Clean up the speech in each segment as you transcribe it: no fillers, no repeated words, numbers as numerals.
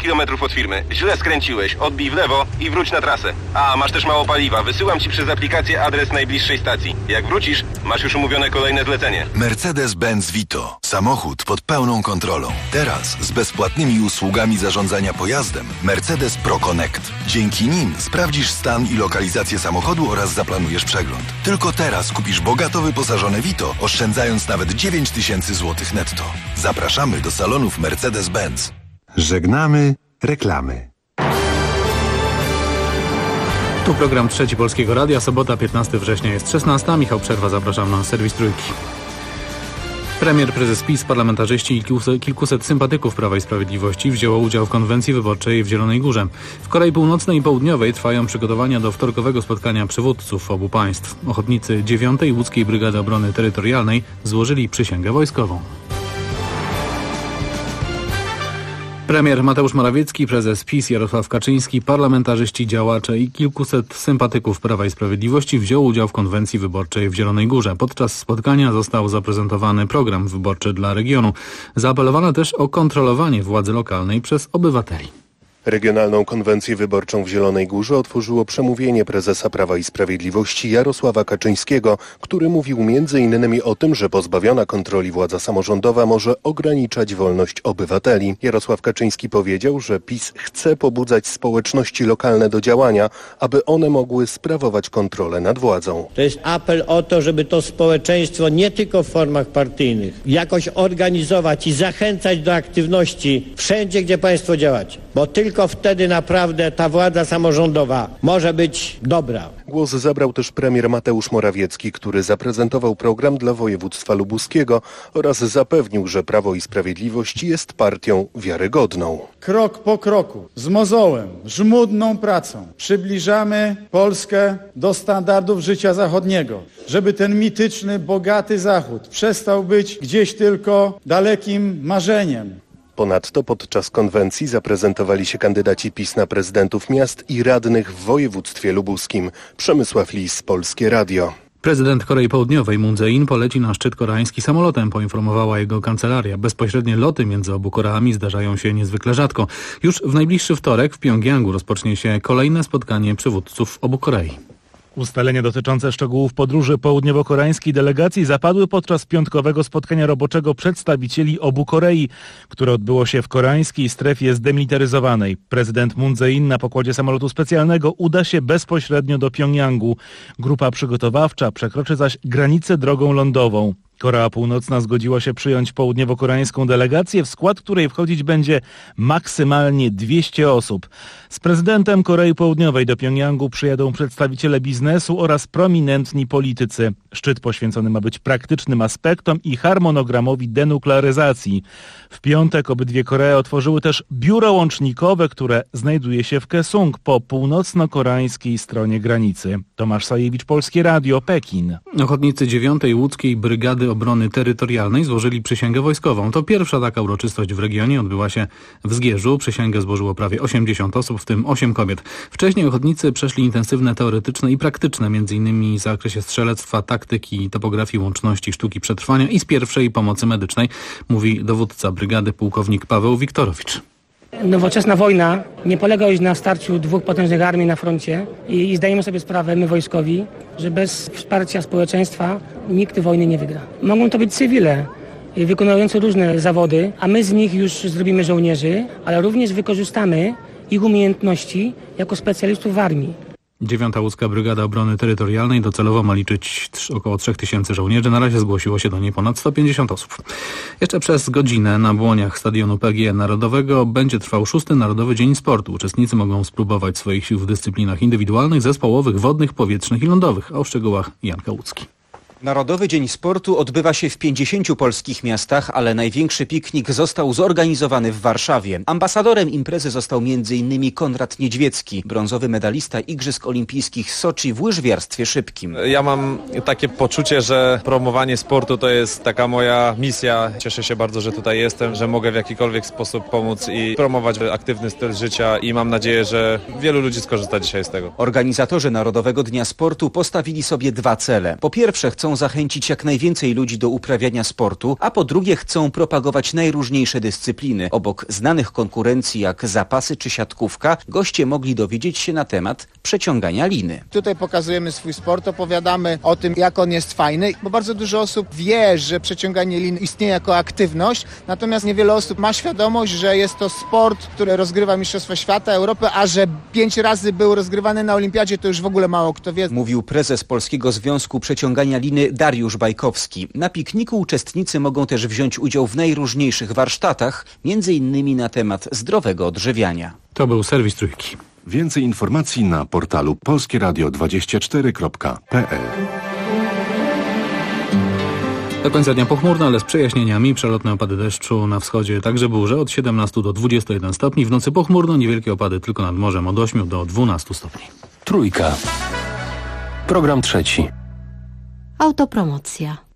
kilometrów od firmy. Źle skręciłeś, odbij w lewo i wróć na trasę. A, masz też mało paliwa. Wysyłam ci przez aplikację adres najbliższej stacji. Jak wrócisz, masz już umówione kolejne zlecenie. Mercedes-Benz Vito. Samochód pod pełną kontrolą. Teraz z bezpłatnymi usługami zarządzania pojazdem Mercedes Pro Connect. Dzięki nim sprawdzisz stan i lokalizację samochodu oraz zaplanujesz przegląd. Tylko teraz kupisz bogato wyposażone Vito, oszczędzając nawet 9 tysięcy złotych netto. Zapraszamy do salonów Mercedes-Benz. Żegnamy reklamy. Tu program Trzeci Polskiego Radia, sobota 15 września jest 16. Michał Przerwa, zapraszam na serwis Trójki. Premier, prezes PiS, parlamentarzyści i kilkuset sympatyków Prawa i Sprawiedliwości wzięło udział w konwencji wyborczej w Zielonej Górze. W Korei Północnej i Południowej trwają przygotowania do wtorkowego spotkania przywódców obu państw. Ochotnicy 9. Łódzkiej Brygady Obrony Terytorialnej złożyli przysięgę wojskową. Premier Mateusz Morawiecki, prezes PiS Jarosław Kaczyński, parlamentarzyści, działacze i kilkuset sympatyków Prawa i Sprawiedliwości wziął udział w konwencji wyborczej w Zielonej Górze. Podczas spotkania został zaprezentowany program wyborczy dla regionu. Zaapelowano też o kontrolowanie władzy lokalnej przez obywateli. Regionalną konwencję wyborczą w Zielonej Górze otworzyło przemówienie prezesa Prawa i Sprawiedliwości Jarosława Kaczyńskiego, który mówił m.in. o tym, że pozbawiona kontroli władza samorządowa może ograniczać wolność obywateli. Jarosław Kaczyński powiedział, że PiS chce pobudzać społeczności lokalne do działania, aby one mogły sprawować kontrolę nad władzą. To jest apel o to, żeby to społeczeństwo nie tylko w formach partyjnych jakoś organizować i zachęcać do aktywności wszędzie, gdzie państwo działacie, bo tylko wtedy naprawdę ta władza samorządowa może być dobra. Głos zabrał też premier Mateusz Morawiecki, który zaprezentował program dla województwa lubuskiego oraz zapewnił, że Prawo i Sprawiedliwość jest partią wiarygodną. Krok po kroku, z mozołem, żmudną pracą przybliżamy Polskę do standardów życia zachodniego, żeby ten mityczny, bogaty Zachód przestał być gdzieś tylko dalekim marzeniem. Ponadto podczas konwencji zaprezentowali się kandydaci PiS na prezydentów miast i radnych w województwie lubuskim. Przemysław Lis, Polskie Radio. Prezydent Korei Południowej Moon Jae-in poleci na szczyt koreański samolotem, poinformowała jego kancelaria. Bezpośrednie loty między obu Koreami zdarzają się niezwykle rzadko. Już w najbliższy wtorek w Pjongjangu rozpocznie się kolejne spotkanie przywódców obu Korei. Ustalenia dotyczące szczegółów podróży południowo-koreańskiej delegacji zapadły podczas piątkowego spotkania roboczego przedstawicieli obu Korei, które odbyło się w koreańskiej strefie zdemilitaryzowanej. Prezydent Moon Jae-in na pokładzie samolotu specjalnego uda się bezpośrednio do Pjongjangu. Grupa przygotowawcza przekroczy zaś granicę drogą lądową. Korea Północna zgodziła się przyjąć południowo-koreańską delegację, w skład której wchodzić będzie maksymalnie 200 osób. Z prezydentem Korei Południowej do Pjongjangu przyjadą przedstawiciele biznesu oraz prominentni politycy. Szczyt poświęcony ma być praktycznym aspektom i harmonogramowi denuklearyzacji. W piątek obydwie Koree otworzyły też biuro łącznikowe, które znajduje się w Kaesong po północno-koreańskiej stronie granicy. Tomasz Sajewicz, Polskie Radio, Pekin. Ochotnicy 9. Łódzkiej Brygady Obrony Terytorialnej złożyli przysięgę wojskową. To pierwsza taka uroczystość w regionie, odbyła się w Zgierzu. Przysięgę złożyło prawie 80 osób, w tym 8 kobiet. Wcześniej ochotnicy przeszli intensywne teoretyczne i praktyczne, m.in. w zakresie strzelectwa, taktyki, topografii, łączności, sztuki przetrwania i z pierwszej pomocy medycznej, mówi dowódca brygady pułkownik Paweł Wiktorowicz. Nowoczesna wojna nie polega już na starciu dwóch potężnych armii na froncie i zdajemy sobie sprawę, my wojskowi, że bez wsparcia społeczeństwa nikt wojny nie wygra. Mogą to być cywile wykonujące różne zawody, a my z nich już zrobimy żołnierzy, ale również wykorzystamy ich umiejętności jako specjalistów w armii. 9. Łódzka Brygada Obrony Terytorialnej docelowo ma liczyć około 3000 żołnierzy. Na razie zgłosiło się do niej ponad 150 osób. Jeszcze przez godzinę na błoniach stadionu PGE Narodowego będzie trwał 6. Narodowy Dzień Sportu. Uczestnicy mogą spróbować swoich sił w dyscyplinach indywidualnych, zespołowych, wodnych, powietrznych i lądowych. A o szczegółach Jan Kałucki. Narodowy Dzień Sportu odbywa się w 50 polskich miastach, ale największy piknik został zorganizowany w Warszawie. Ambasadorem imprezy został m.in. Konrad Niedźwiecki, brązowy medalista Igrzysk Olimpijskich z Soczi w łyżwiarstwie szybkim. Ja mam takie poczucie, że promowanie sportu to jest taka moja misja. Cieszę się bardzo, że tutaj jestem, że mogę w jakikolwiek sposób pomóc i promować aktywny styl życia i mam nadzieję, że wielu ludzi skorzysta dzisiaj z tego. Organizatorzy Narodowego Dnia Sportu postawili sobie dwa cele. Po pierwsze chcą chcą zachęcić jak najwięcej ludzi do uprawiania sportu, a po drugie chcą propagować najróżniejsze dyscypliny. Obok znanych konkurencji jak zapasy czy siatkówka, goście mogli dowiedzieć się na temat przeciągania liny. Tutaj pokazujemy swój sport, opowiadamy o tym, jak on jest fajny, bo bardzo dużo osób wie, że przeciąganie lin istnieje jako aktywność, natomiast niewiele osób ma świadomość, że jest to sport, który rozgrywa Mistrzostwa Świata, Europy, a że 5 razy był rozgrywany na Olimpiadzie, to już w ogóle mało kto wie. Mówił prezes Polskiego Związku Przeciągania Liny Dariusz Bajkowski. Na pikniku uczestnicy mogą też wziąć udział w najróżniejszych warsztatach, m.in. na temat zdrowego odżywiania. To był serwis Trójki. Więcej informacji na portalu polskieradio24.pl. Do końca dnia pochmurno, ale z przejaśnieniami. Przelotne opady deszczu na wschodzie, także burze od 17 do 21 stopni. W nocy pochmurno, niewielkie opady tylko nad morzem od 8 do 12 stopni. Trójka. Program trzeci. Autopromocja.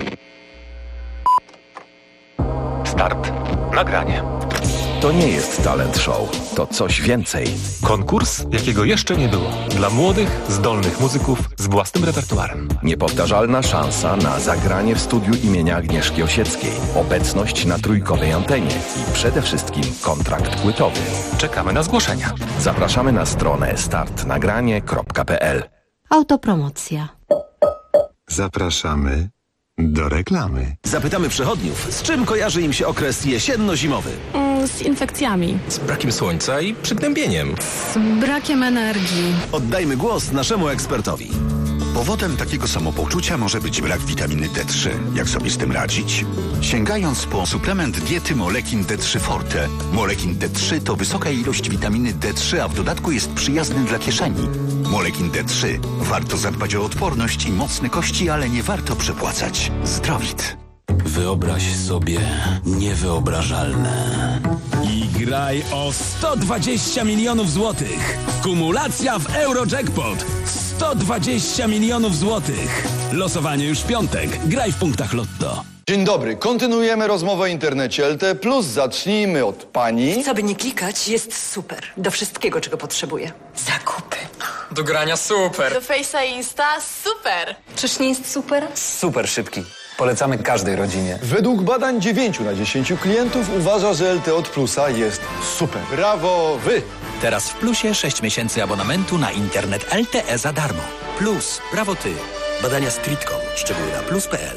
Start. Nagranie. To nie jest talent show, to coś więcej. Konkurs, jakiego jeszcze nie było. Dla młodych, zdolnych muzyków z własnym repertuarem. Niepowtarzalna szansa na zagranie w studiu imienia Agnieszki Osieckiej. Obecność na trójkowej antenie i przede wszystkim kontrakt płytowy. Czekamy na zgłoszenia. Zapraszamy na stronę startnagranie.pl. Autopromocja. Zapraszamy do reklamy. Zapytamy przechodniów, z czym kojarzy im się okres jesienno-zimowy? Z infekcjami. Z brakiem słońca i przygnębieniem. Z brakiem energii. Oddajmy głos naszemu ekspertowi. Powodem takiego samopoczucia może być brak witaminy D3. Jak sobie z tym radzić? Sięgając po suplement diety Molekin D3 Forte. Molekin D3 to wysoka ilość witaminy D3, a w dodatku jest przyjazny dla kieszeni. Molekin D3. Warto zadbać o odporność i mocne kości, ale nie warto przepłacać. Zdrowit. Wyobraź sobie niewyobrażalne. I graj o 120 milionów złotych. Kumulacja w Eurojackpot. 120 milionów złotych. Losowanie już w piątek. Graj w punktach Lotto. Dzień dobry. Kontynuujemy rozmowę o internecie LTE+. Zacznijmy od pani. Co by nie klikać, jest super. Do wszystkiego, czego potrzebuję. Zakupy. Do grania super. Do Face'a i Insta super. Czyż nie jest super? Super szybki. Polecamy każdej rodzinie. Według badań 9 na 10 klientów uważa, że LTE od Plusa jest super. Brawo wy! Teraz w Plusie 6 miesięcy abonamentu na internet LTE za darmo. Plus, brawo ty. Badania Streetcom. Szczegóły na plus.pl.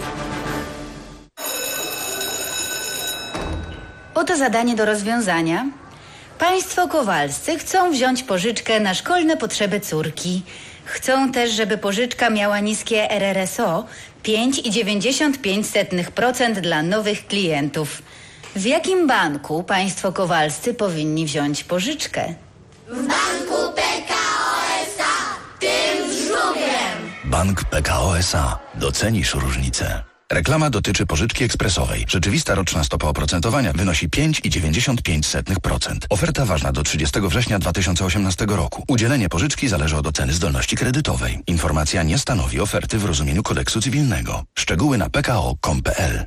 Oto zadanie do rozwiązania. Państwo Kowalscy chcą wziąć pożyczkę na szkolne potrzeby córki. Chcą też, żeby pożyczka miała niskie RRSO 5,95% dla nowych klientów. W jakim banku państwo Kowalscy powinni wziąć pożyczkę? W banku PKO SA, tym z żubrem. Bank PKO SA. Docenisz różnicę. Reklama dotyczy pożyczki ekspresowej. Rzeczywista roczna stopa oprocentowania wynosi 5,95%. Oferta ważna do 30 września 2018 roku. Udzielenie pożyczki zależy od oceny zdolności kredytowej. Informacja nie stanowi oferty w rozumieniu kodeksu cywilnego. Szczegóły na pko.com.pl.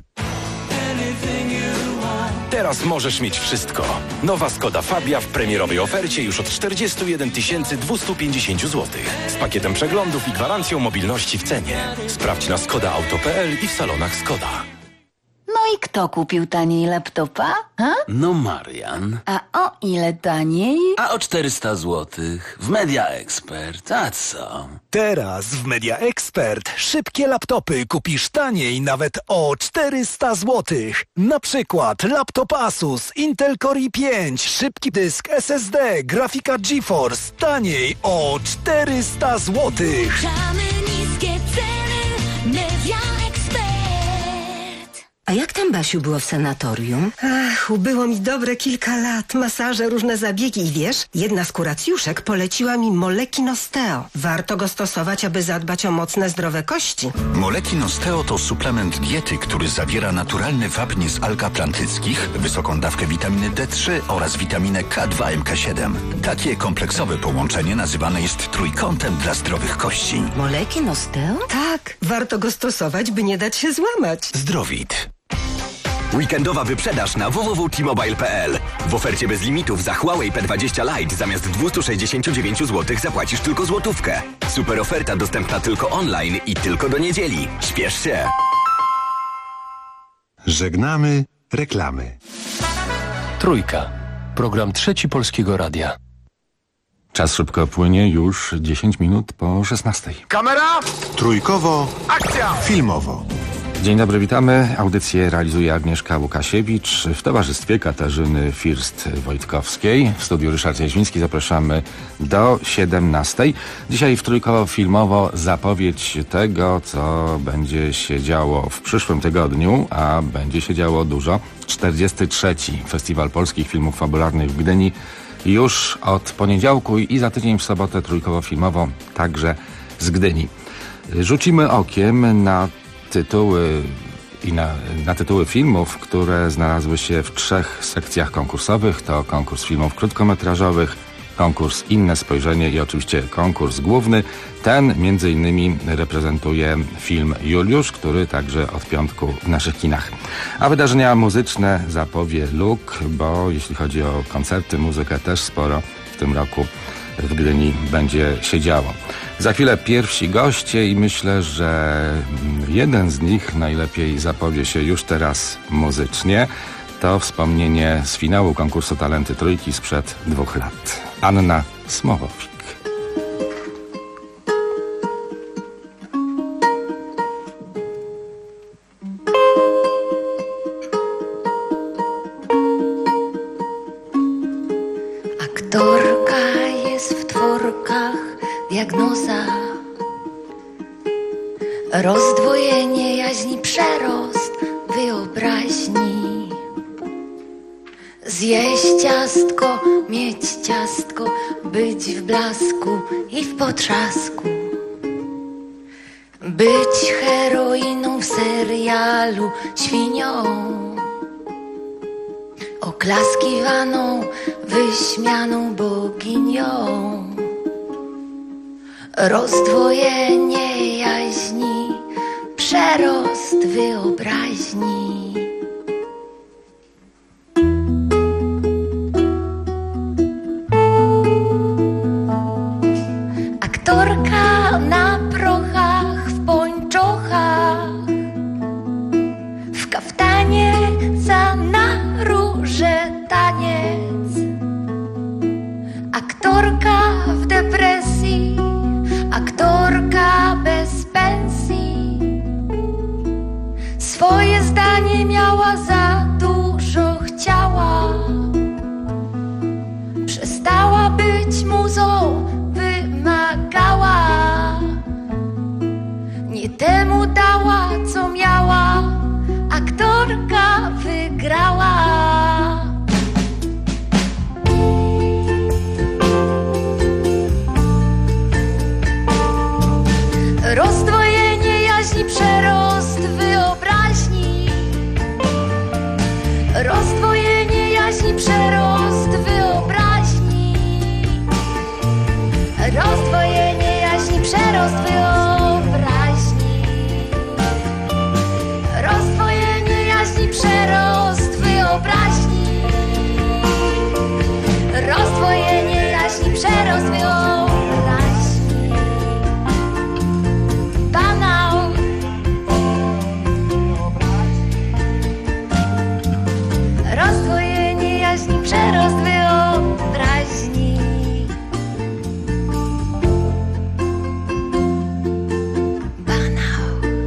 Teraz możesz mieć wszystko. Nowa Skoda Fabia w premierowej ofercie już od 41 250 zł. Z pakietem przeglądów i gwarancją mobilności w cenie. Sprawdź na skodaauto.pl i w salonach Skoda. No i kto kupił taniej laptopa? Ha? No Marian. A o ile taniej? A o 400 złotych. W Media Expert. A co? Teraz w Media Expert szybkie laptopy kupisz taniej nawet o 400 zł. Na przykład laptop Asus Intel Core i5, szybki dysk SSD, grafika GeForce taniej o 400 zł. Niskie ceny, Media Expert. A jak tam, Basiu, było w sanatorium? Ach, ubyło mi dobre kilka lat. Masaże, różne zabiegi i wiesz, jedna z kuracjuszek poleciła mi Molekin Osteo. Warto go stosować, aby zadbać o mocne, zdrowe kości. Molekin Osteo to suplement diety, który zawiera naturalny wapń z alg atlantyckich, wysoką dawkę witaminy D3 oraz witaminę K2 MK7. Takie kompleksowe połączenie nazywane jest trójkątem dla zdrowych kości. Molekin Osteo? Tak, warto go stosować, by nie dać się złamać. Zdrowit. Weekendowa wyprzedaż na www.t-mobile.pl. W ofercie bez limitów za Huawei P20 Lite zamiast 269 zł zapłacisz tylko złotówkę. Super oferta dostępna tylko online i tylko do niedzieli. Śpiesz się! Żegnamy reklamy. Trójka. Program Trzeci Polskiego Radia. Czas szybko płynie, już 10 minut po 16. Kamera! Trójkowo. Akcja! Filmowo. Dzień dobry, witamy. Audycję realizuje Agnieszka Łukasiewicz w towarzystwie Katarzyny First-Wojtkowskiej. W studiu Ryszard Jaźwiński. Zapraszamy do 17. Dzisiaj w Trójkowo Filmowo zapowiedź tego, co będzie się działo w przyszłym tygodniu, a będzie się działo dużo. 43. Festiwal Polskich Filmów Fabularnych w Gdyni. Już od poniedziałku i za tydzień w sobotę Trójkowo Filmowo także z Gdyni. Rzucimy okiem na tytuły i na tytuły filmów, które znalazły się w 3 sekcjach konkursowych. To konkurs filmów krótkometrażowych, konkurs Inne Spojrzenie i oczywiście konkurs główny. Ten między innymi reprezentuje film Juliusz, który także od piątku w naszych kinach. A wydarzenia muzyczne zapowie Luke, bo jeśli chodzi o koncerty, muzykę też sporo w tym roku w Gdyni będzie się działo. Za chwilę pierwsi goście i myślę, że jeden z nich najlepiej zapowie się już teraz muzycznie. To wspomnienie z finału konkursu Talenty Trójki sprzed 2 lat. Anna Smowowik. Aktorka jest w tworkach, diagnoza, rozdwojenie jaźni, przerost wyobraźni. Zjeść ciastko, mieć ciastko, być w blasku i w potrzasku. Być heroiną w serialu, świnią, oklaskiwaną, wyśmianą boginią. Rozdwojenie jaźni, przerost wyobraźni. Aktorka na prochach, w pończochach, w kaftanie za na róże taniec. Aktorka w depresji, aktorka bez pensji. Swoje zdanie miała, za dużo chciała. Przestała być muzą, wymagała. Nie temu dała, co miała. Aktorka wygrała. Rozdwojenie jaźni, przerost wyobraźni. Rozdwojenie jaźni, przerost wyobraźni. Rozdwojenie jaźni, przerost wyobraźni. Rozdwojenie jaźni, przerost wyobraźni. Rozdwojenie jaźni, przerost wyobraźni. Rozdwojenie jaźni, przerost wyobraźni. Banał.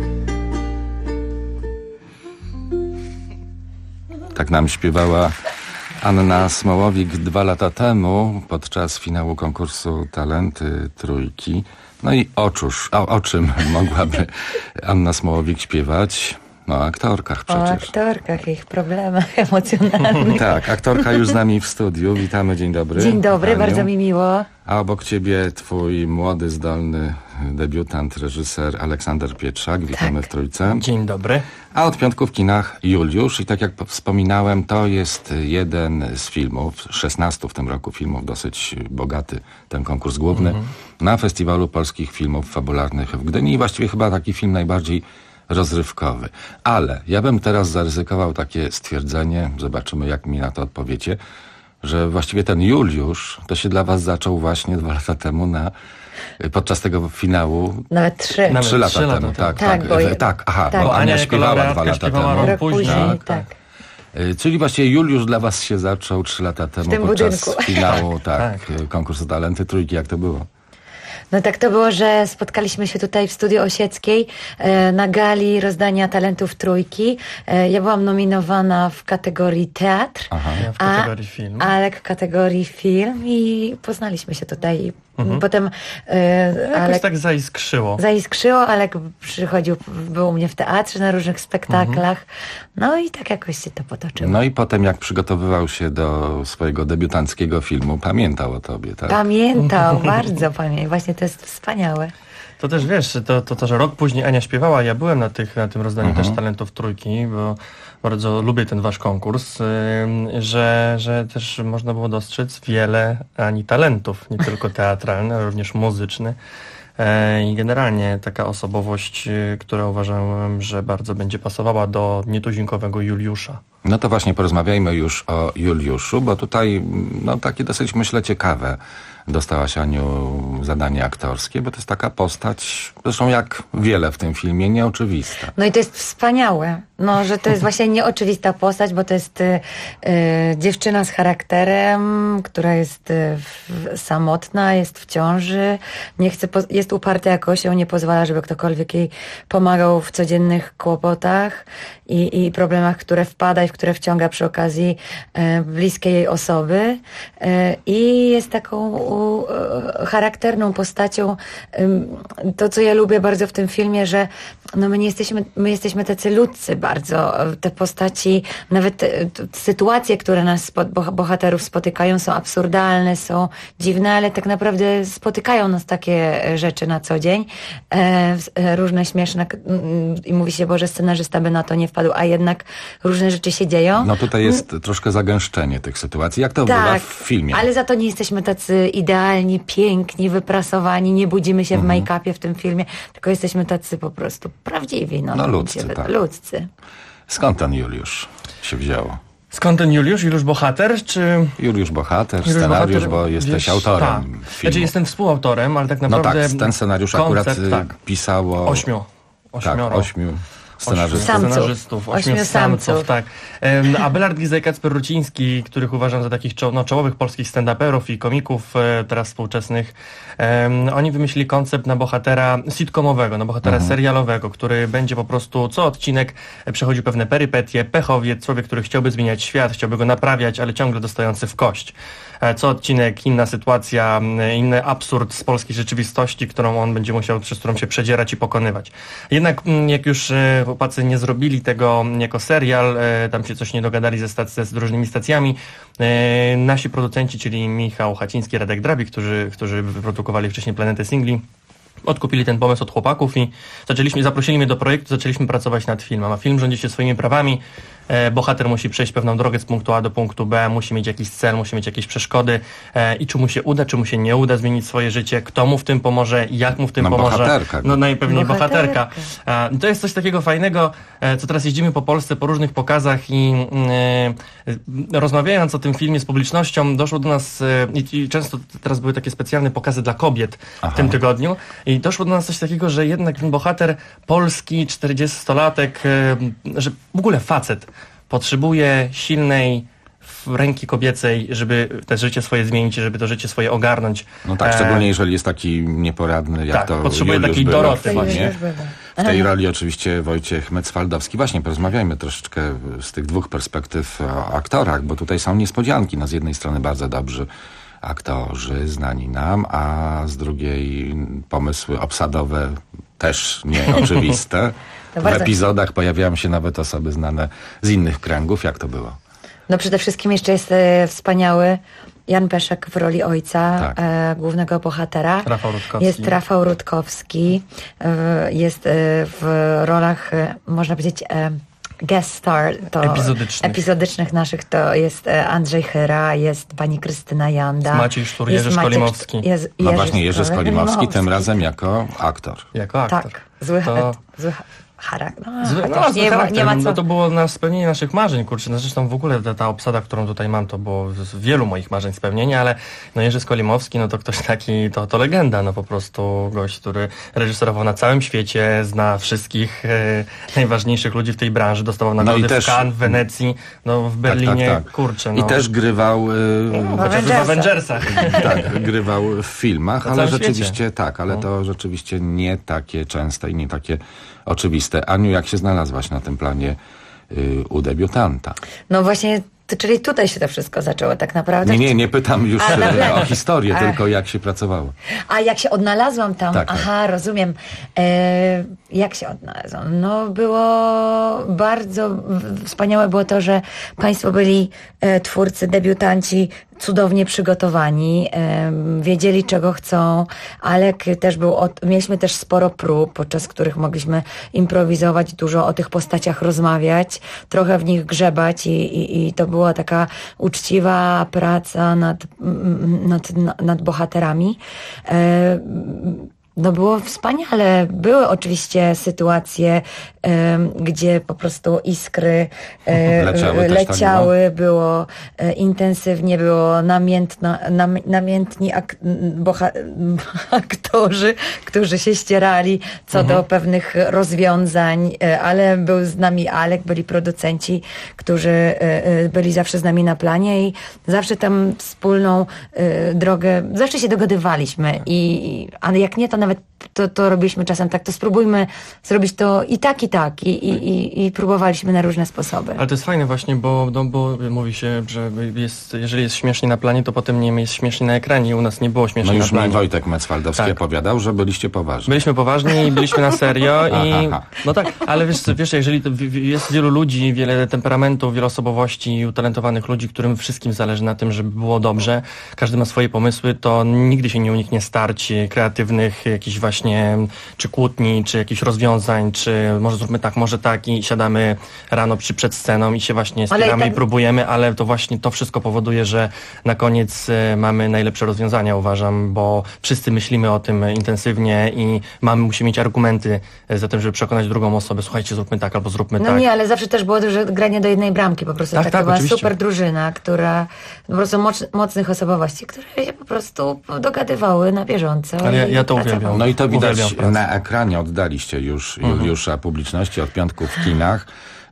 Tak nam śpiewała Anna Smowowik 2 lata temu podczas finału konkursu Talenty Trójki. No i o czym mogłaby Anna Smowowik śpiewać? No, o aktorkach przecież. O aktorkach, ich problemach emocjonalnych. Tak, aktorka już z nami w studiu. Witamy, dzień dobry. Dzień dobry, Aniu. bardzo mi miło. A obok ciebie twój młody, zdolny debiutant, reżyser Aleksander Pietrzak. Witamy w Trójce. Dzień dobry. A od piątku w kinach Juliusz. I tak jak wspominałem, to jest jeden z filmów, 16 w tym roku filmów, dosyć bogaty ten konkurs główny, na Festiwalu Polskich Filmów Fabularnych w Gdyni. I właściwie chyba taki film najbardziej rozrywkowy. Ale ja bym teraz zaryzykował takie stwierdzenie, zobaczymy jak mi na to odpowiecie, że właściwie ten Juliusz to się dla was zaczął właśnie 2 lata temu podczas tego finału. Nawet 3. 3 lata temu, tak. Bo Ania śpiewała 2 lata temu. Rok później, tak. Czyli właściwie Juliusz dla was się zaczął 3 lata temu podczas finału, konkursu Talenty Trójki. Jak to było? No tak to było, że spotkaliśmy się tutaj w Studiu Osieckiej na gali rozdania talentów Trójki. Ja byłam nominowana w kategorii teatr, ja w kategorii film. Alek w kategorii film i poznaliśmy się tutaj. Potem Alek tak zaiskrzyło. Alek był u mnie w teatrze na różnych spektaklach. No i tak jakoś się to potoczyło. No i potem jak przygotowywał się do swojego debiutanckiego filmu, pamiętał o tobie, tak? Pamiętał, bardzo pamiętał. Właśnie to jest wspaniałe. To też wiesz, to że rok później Ania śpiewała, ja byłem na tym rozdaniu też talentów Trójki, bo bardzo lubię ten wasz konkurs, że też można było dostrzec wiele Ani talentów, nie tylko teatralne, ale również muzyczny. I generalnie taka osobowość, która uważałem, że bardzo będzie pasowała do nietuzinkowego Juliusza. No to właśnie porozmawiajmy już o Juliuszu, bo tutaj takie dosyć, myślę, ciekawe dostałaś, Aniu, zadanie aktorskie, bo to jest taka postać, zresztą jak wiele w tym filmie, nieoczywista. No i to jest wspaniałe, że to jest właśnie nieoczywista postać, bo to jest dziewczyna z charakterem, która jest samotna, jest w ciąży, jest uparta jak osioł, nie pozwala, żeby ktokolwiek jej pomagał w codziennych kłopotach i problemach, które wpada i w które wciąga przy okazji bliskiej jej osoby. I jest taką charakterną postacią. To, co ja lubię bardzo w tym filmie, że my jesteśmy tacy ludzcy bardzo. Te postaci, nawet sytuacje, które nas bohaterów spotykają, są absurdalne, są dziwne, ale tak naprawdę spotykają nas takie rzeczy na co dzień. Różne śmieszne i mówi się, Boże, scenarzysta by na to nie wpadł, a jednak różne rzeczy się dzieją. No tutaj jest troszkę zagęszczenie tych sytuacji. Jak to bywa w filmie? Ale za to nie jesteśmy tacy idealni, piękni, wyprasowani, nie budzimy się w make-upie w tym filmie, tylko jesteśmy tacy po prostu prawdziwi. Ludzcy. Skąd ten Juliusz się wzięło? Skąd ten Juliusz? Juliusz bohater, czy... Juliusz bohater, scenariusz, bo jesteś autorem filmu. Znaczy jestem współautorem, ale tak naprawdę... ten scenariusz akurat pisało... 8 scenarzystów. 8 samców, tak. Abelard Giza i Kacper Ruciński, których uważam za takich czołowych polskich stand-uperów i komików teraz współczesnych, oni wymyślili koncept na bohatera sitcomowego, na bohatera serialowego, który będzie po prostu co odcinek przechodził pewne perypetie, pechowiec, człowiek, który chciałby zmieniać świat, chciałby go naprawiać, ale ciągle dostający w kość. Co odcinek inna sytuacja, inny absurd z polskiej rzeczywistości, którą on będzie musiał, przez którą się przedzierać i pokonywać. Jednak jak już chłopacy nie zrobili tego jako serial, tam się coś nie dogadali z różnymi stacjami, nasi producenci, czyli Michał Haciński, Radek Drabik, którzy wyprodukowali wcześniej Planetę Singli, odkupili ten pomysł od chłopaków i zaprosili mnie do projektu, zaczęliśmy pracować nad filmem. A film rządzi się swoimi prawami. Bohater musi przejść pewną drogę z punktu A do punktu B, musi mieć jakiś cel, musi mieć jakieś przeszkody i czy mu się uda, czy mu się nie uda zmienić swoje życie, kto mu w tym pomoże, jak mu w tym pomoże. Bohaterka. No najpewniej bohaterka. To jest coś takiego fajnego, co teraz jeździmy po Polsce, po różnych pokazach i rozmawiając o tym filmie z publicznością, doszło do nas i często teraz były takie specjalne pokazy dla kobiet w tym tygodniu i doszło do nas coś takiego, że jednak bohater polski, 40-latek, że w ogóle facet potrzebuje silnej ręki kobiecej, żeby te życie swoje zmienić, żeby to życie swoje ogarnąć. No tak, szczególnie jeżeli jest taki nieporadny, jak to potrzebuje Juliusz takiej Doroty właśnie. W tej roli oczywiście Wojciech Mecwaldowski. Właśnie porozmawiajmy troszeczkę z tych dwóch perspektyw o aktorach, bo tutaj są niespodzianki. No z jednej strony bardzo dobrzy aktorzy, znani nam, a z drugiej pomysły obsadowe też nieoczywiste. W epizodach pojawiają się nawet osoby znane z innych kręgów. Jak to było? No przede wszystkim jeszcze jest wspaniały Jan Peszek w roli ojca, głównego bohatera. Jest Rafał Rutkowski. Jest w rolach, można powiedzieć, guest star, to epizodycznych naszych, to jest Andrzej Chyra, jest pani Krystyna Janda. Maciej Sztur, Jerzy Skolimowski. Jerzy Skolimowski, tym razem jako aktor. Jako aktor. Tak, zły nie ma co. No to było na spełnienie naszych marzeń, kurczę. No zresztą w ogóle ta obsada, którą tutaj mam, to było wielu moich marzeń spełnienie, ale no Jerzy Skolimowski, no to ktoś taki, to legenda, no po prostu gość, który reżyserował na całym świecie, zna wszystkich najważniejszych ludzi w tej branży, dostawał nagrody w Cannes, w Wenecji, no w Berlinie, tak. Kurczę. No. I też grywał w Avengersach. Tak, grywał w filmach, ale rzeczywiście to rzeczywiście nie takie częste i nie takie oczywiste. Aniu, jak się znalazłaś na tym planie u debiutanta? No właśnie, czyli tutaj się to wszystko zaczęło tak naprawdę? Nie pytam już o historię, tylko jak się pracowało. A jak się odnalazłam tam? Tak. Rozumiem. Jak się odnalazłam? No było bardzo wspaniałe było to, że państwo byli twórcy, debiutanci cudownie przygotowani, wiedzieli czego chcą. Alek też mieliśmy też sporo prób, podczas których mogliśmy improwizować, dużo o tych postaciach rozmawiać, trochę w nich grzebać i to była taka uczciwa praca nad bohaterami. No było wspaniale. Były oczywiście sytuacje, gdzie po prostu iskry leciały, było intensywnie, było namiętni aktorzy, którzy się ścierali co do pewnych rozwiązań, ale był z nami Alek, byli producenci, którzy byli zawsze z nami na planie i zawsze tam wspólną drogę, zawsze się dogadywaliśmy a jak nie, to nawet to robiliśmy czasem tak, to spróbujmy zrobić to i tak, i próbowaliśmy na różne sposoby. Ale to jest fajne właśnie, bo mówi się, że jeżeli jest śmiesznie na planie, to potem nie jest śmiesznie na ekranie. U nas nie było śmiesznie na planie. No już mi Wojtek Mecwaldowski opowiadał, że byliście poważni. Byliśmy poważni i byliśmy na serio no tak, ale wiesz, jeżeli jest wielu ludzi, wiele temperamentów, wiele osobowości i utalentowanych ludzi, którym wszystkim zależy na tym, żeby było dobrze, każdy ma swoje pomysły, to nigdy się nie uniknie starć kreatywnych, jakichś właśnie, czy kłótni, czy jakichś rozwiązań, czy może zróbmy tak, może tak i siadamy rano przed sceną i się właśnie spieramy i próbujemy, ale to właśnie to wszystko powoduje, że na koniec mamy najlepsze rozwiązania, uważam, bo wszyscy myślimy o tym intensywnie i musimy mieć argumenty za tym, żeby przekonać drugą osobę, słuchajcie, zróbmy tak albo zróbmy tak. No nie, ale zawsze też było duże granie do jednej bramki, po prostu taka była super drużyna, która po prostu mocnych osobowości, które się po prostu dogadywały na bieżąco. Ale ja to uwielbiam. No i to widać na ekranie, oddaliście już Juliusza publiczności od piątku w kinach.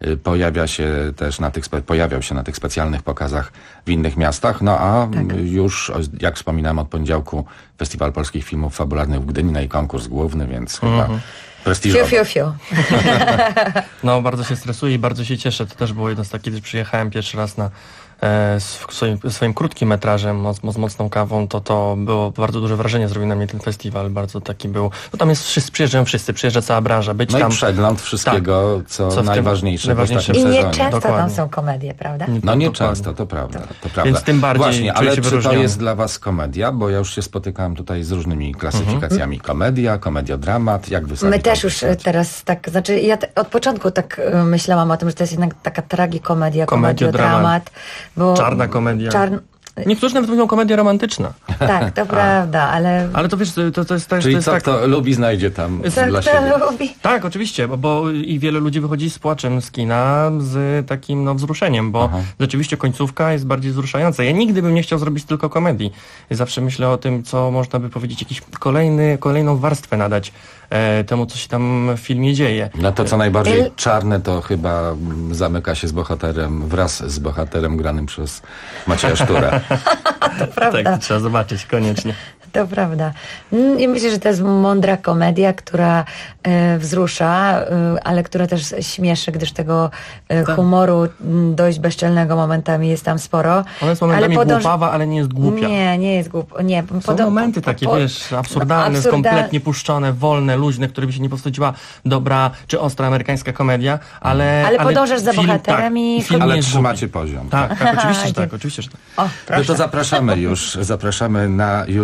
Pojawiał się na tych specjalnych pokazach w innych miastach, już, jak wspominałem, od poniedziałku Festiwal Polskich Filmów Fabularnych w Gdyni, no i konkurs główny, więc chyba prestiżowy. Fiu. No, bardzo się stresuję i bardzo się cieszę. To też było jedno z takich, kiedy przyjechałem pierwszy raz swoim krótkim metrażem z mocną kawą, to było bardzo duże wrażenie, zrobił na mnie ten festiwal, bardzo taki był, no tam przyjeżdżają wszyscy, przyjeżdża cała branża, tam... i przegląd wszystkiego, co najważniejsze w ostatnim sezonie. I nie często tam są komedie, prawda? No nie często, to prawda. Więc tym bardziej właśnie, ale czy to jest dla was komedia? Bo ja już się spotykałem tutaj z różnymi klasyfikacjami. Komediodramat, jak wy sobie my też już teraz tak, znaczy ja od początku tak myślałam o tym, że to jest jednak taka tragikomedia, komediodramat. Bo czarna komedia. Niektórzy nawet mówią komedia romantyczna. Tak, to prawda, ale... Ale to wiesz, to jest tak... Czyli to jest kto lubi, znajdzie tam dla siebie. Tak, oczywiście, bo i wiele ludzi wychodzi z płaczem z kina, z takim wzruszeniem, bo rzeczywiście końcówka jest bardziej wzruszająca. Ja nigdy bym nie chciał zrobić tylko komedii. Ja zawsze myślę o tym, co można by powiedzieć, jakiś kolejną warstwę nadać temu, co się tam w filmie dzieje. No to co najbardziej czarne, to chyba zamyka się wraz z bohaterem granym przez Macieja Szturę. To prawda. Tak, to trzeba zobaczyć koniecznie. To prawda. I myślę, że to jest mądra komedia, która wzrusza, ale która też śmieszy, gdyż tego humoru dość bezczelnego momentami jest tam sporo. Ona jest momentami głupawa, ale nie jest głupia. Nie jest głupia. Są momenty takie, absurdalne, kompletnie puszczone, wolne, luźne, które by się nie powstydziła dobra czy ostra amerykańska komedia, ale podążasz za bohaterem i... Ale trzymacie poziom. Tak, oczywiście, że tak. No to zapraszamy na Juliusza.